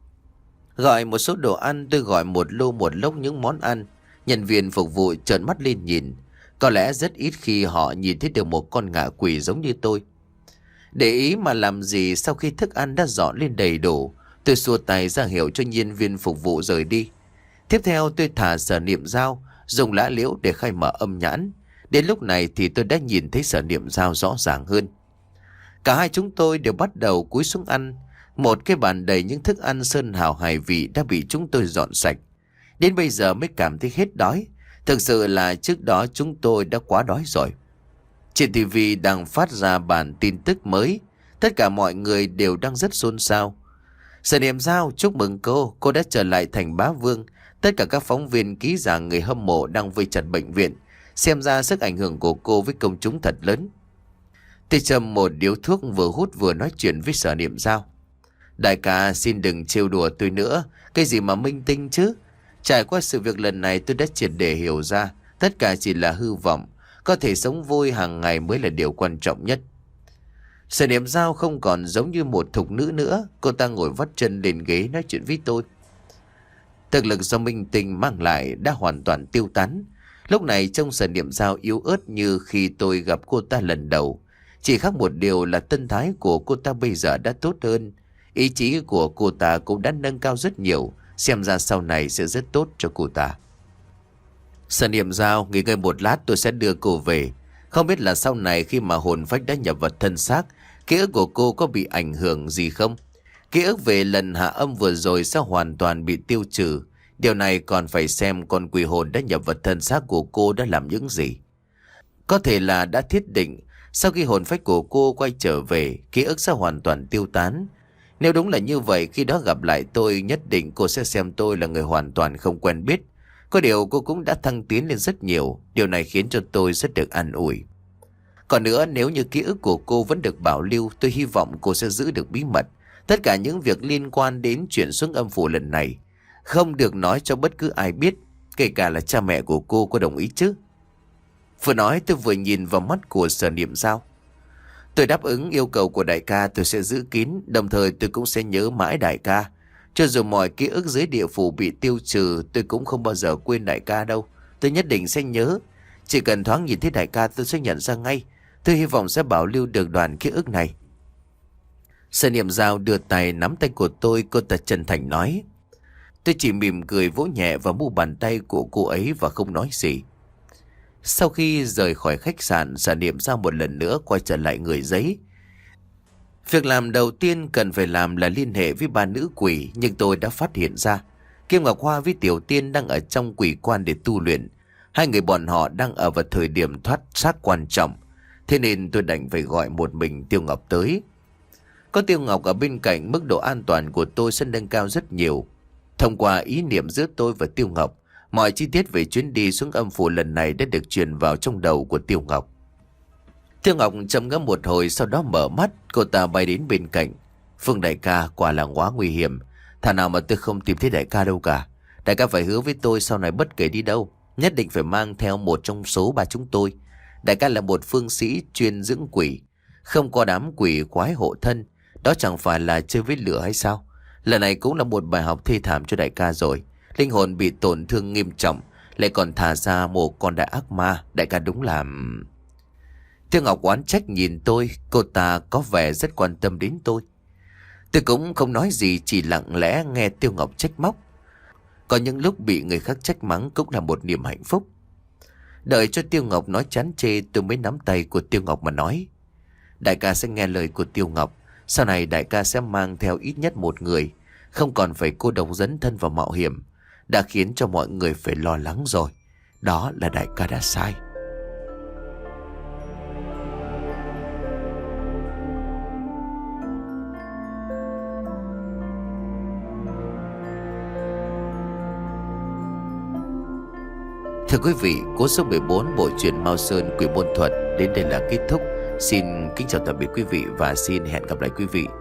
Gọi một số đồ ăn, tôi gọi một lô một lốc những món ăn. Nhân viên phục vụ trợn mắt lên nhìn. Có lẽ rất ít khi họ nhìn thấy được một con ngạ quỷ giống như tôi. Để ý mà làm gì, sau khi thức ăn đã dọn lên đầy đủ, tôi xua tay ra hiệu cho nhân viên phục vụ rời đi. Tiếp theo tôi thả Sở Niệm Dao, dùng lá liễu để khai mở âm nhãn. Đến lúc này thì tôi đã nhìn thấy Sở Niệm Dao rõ ràng hơn. Cả hai chúng tôi đều bắt đầu cúi xuống ăn. Một cái bàn đầy những thức ăn sơn hào hải vị đã bị chúng tôi dọn sạch. Đến bây giờ mới cảm thấy hết đói. Thực sự là trước đó chúng tôi đã quá đói rồi. Trên ti vi đang phát ra bản tin tức mới. Tất cả mọi người đều đang rất xôn xao. Sở Niệm Dao, chúc mừng cô, cô đã trở lại thành bá vương. Tất cả các phóng viên, ký giả, người hâm mộ đang vây chặt bệnh viện. Xem ra sức ảnh hưởng của cô với công chúng thật lớn. Tôi châm một điếu thuốc vừa hút vừa nói chuyện với Sở Niệm Dao. Đại ca xin đừng trêu đùa tôi nữa. Cái gì mà minh tinh chứ? Trải qua sự việc lần này tôi đã triệt để hiểu ra tất cả chỉ là hư vọng. Có thể sống vui hàng ngày mới là điều quan trọng nhất. Sở Niệm Giao không còn giống như một thục nữ nữa. Cô ta ngồi vắt chân lên ghế nói chuyện với tôi. Thực lực do minh tinh mang lại đã hoàn toàn tiêu tán. Lúc này trông Sở Niệm Giao yếu ớt như khi tôi gặp cô ta lần đầu. Chỉ khác một điều là tâm thái của cô ta bây giờ đã tốt hơn. Ý chí của cô ta cũng đã nâng cao rất nhiều. Xem ra sau này sẽ rất tốt cho cô ta. Sở Niệm Giao, nghỉ ngơi một lát tôi sẽ đưa cô về. Không biết là sau này khi mà hồn phách đã nhập vào thân xác, ký ức của cô có bị ảnh hưởng gì không? Ký ức về lần hạ âm vừa rồi sẽ hoàn toàn bị tiêu trừ. Điều này còn phải xem con quỷ hồn đã nhập vào thân xác của cô đã làm những gì. Có thể là đã thiết định sau khi hồn phách của cô quay trở về, ký ức sẽ hoàn toàn tiêu tán. Nếu đúng là như vậy, khi đó gặp lại tôi nhất định cô sẽ xem tôi là người hoàn toàn không quen biết. Có điều cô cũng đã thăng tiến lên rất nhiều. Điều này khiến cho tôi rất được an ủi. Còn nữa, nếu như ký ức của cô vẫn được bảo lưu, tôi hy vọng cô sẽ giữ được bí mật. Tất cả những việc liên quan đến chuyện xuống âm phủ lần này không được nói cho bất cứ ai biết, kể cả là cha mẹ của cô có đồng ý chứ? Vừa nói tôi vừa nhìn vào mắt của Sở Niệm Giao. Tôi đáp ứng yêu cầu của đại ca, tôi sẽ giữ kín, đồng thời tôi cũng sẽ nhớ mãi đại ca. Cho dù mọi ký ức dưới địa phủ bị tiêu trừ, tôi cũng không bao giờ quên đại ca đâu. Tôi nhất định sẽ nhớ. Chỉ cần thoáng nhìn thấy đại ca tôi sẽ nhận ra ngay. Tôi hy vọng sẽ bảo lưu được đoạn ký ức này. Sở Niệm Giao đưa tay nắm tay của tôi, cô ta chân thành nói. Tôi chỉ mỉm cười vỗ nhẹ vào mu bàn tay của cô ấy và không nói gì. Sau khi rời khỏi khách sạn, Sở Niệm Giao một lần nữa quay trở lại người giấy. Việc làm đầu tiên cần phải làm là liên hệ với ba nữ quỷ, nhưng tôi đã phát hiện ra Kim Ngọc Hoa với Tiểu Tiên đang ở trong quỷ quan để tu luyện. Hai người bọn họ đang ở vào thời điểm thoát xác quan trọng, thế nên tôi đành phải gọi một mình Tiêu Ngọc tới. Có Tiêu Ngọc ở bên cạnh, mức độ an toàn của tôi sẽ nâng cao rất nhiều. Thông qua ý niệm giữa tôi và Tiêu Ngọc, mọi chi tiết về chuyến đi xuống âm phủ lần này đã được truyền vào trong đầu của Tiêu Ngọc. Tiêu Ngọc trầm ngâm một hồi, sau đó mở mắt. Cô ta bay đến bên cạnh. Phương đại ca, quả là quá nguy hiểm. Thà nào mà tôi không tìm thấy đại ca đâu cả. Đại ca phải hứa với tôi sau này bất kể đi đâu, nhất định phải mang theo một trong số ba chúng tôi. Đại ca là một phương sĩ chuyên dưỡng quỷ, không có đám quỷ quái hộ thân. Đó chẳng phải là chơi với lửa hay sao? Lần này cũng là một bài học thê thảm cho đại ca rồi. Linh hồn bị tổn thương nghiêm trọng, lại còn thả ra một con đại ác ma. Đại ca đúng là... Tiêu Ngọc oán trách nhìn tôi. Cô ta có vẻ rất quan tâm đến tôi. Tôi cũng không nói gì, chỉ lặng lẽ nghe Tiêu Ngọc trách móc. Có những lúc bị người khác trách mắng cũng là một niềm hạnh phúc. Đợi cho Tiêu Ngọc nói chán chê, tôi mới nắm tay của Tiêu Ngọc mà nói. Đại ca sẽ nghe lời của Tiêu Ngọc. Sau này đại ca sẽ mang theo ít nhất một người, không còn phải cô độc dấn thân vào mạo hiểm. Đã khiến cho mọi người phải lo lắng rồi. Đó là đại ca đã sai. Thưa quý vị, cuốn số mười bốn bộ truyện Mao Sơn Quỷ Môn Thuật đến đây là kết thúc. Xin kính chào tạm biệt quý vị và xin hẹn gặp lại quý vị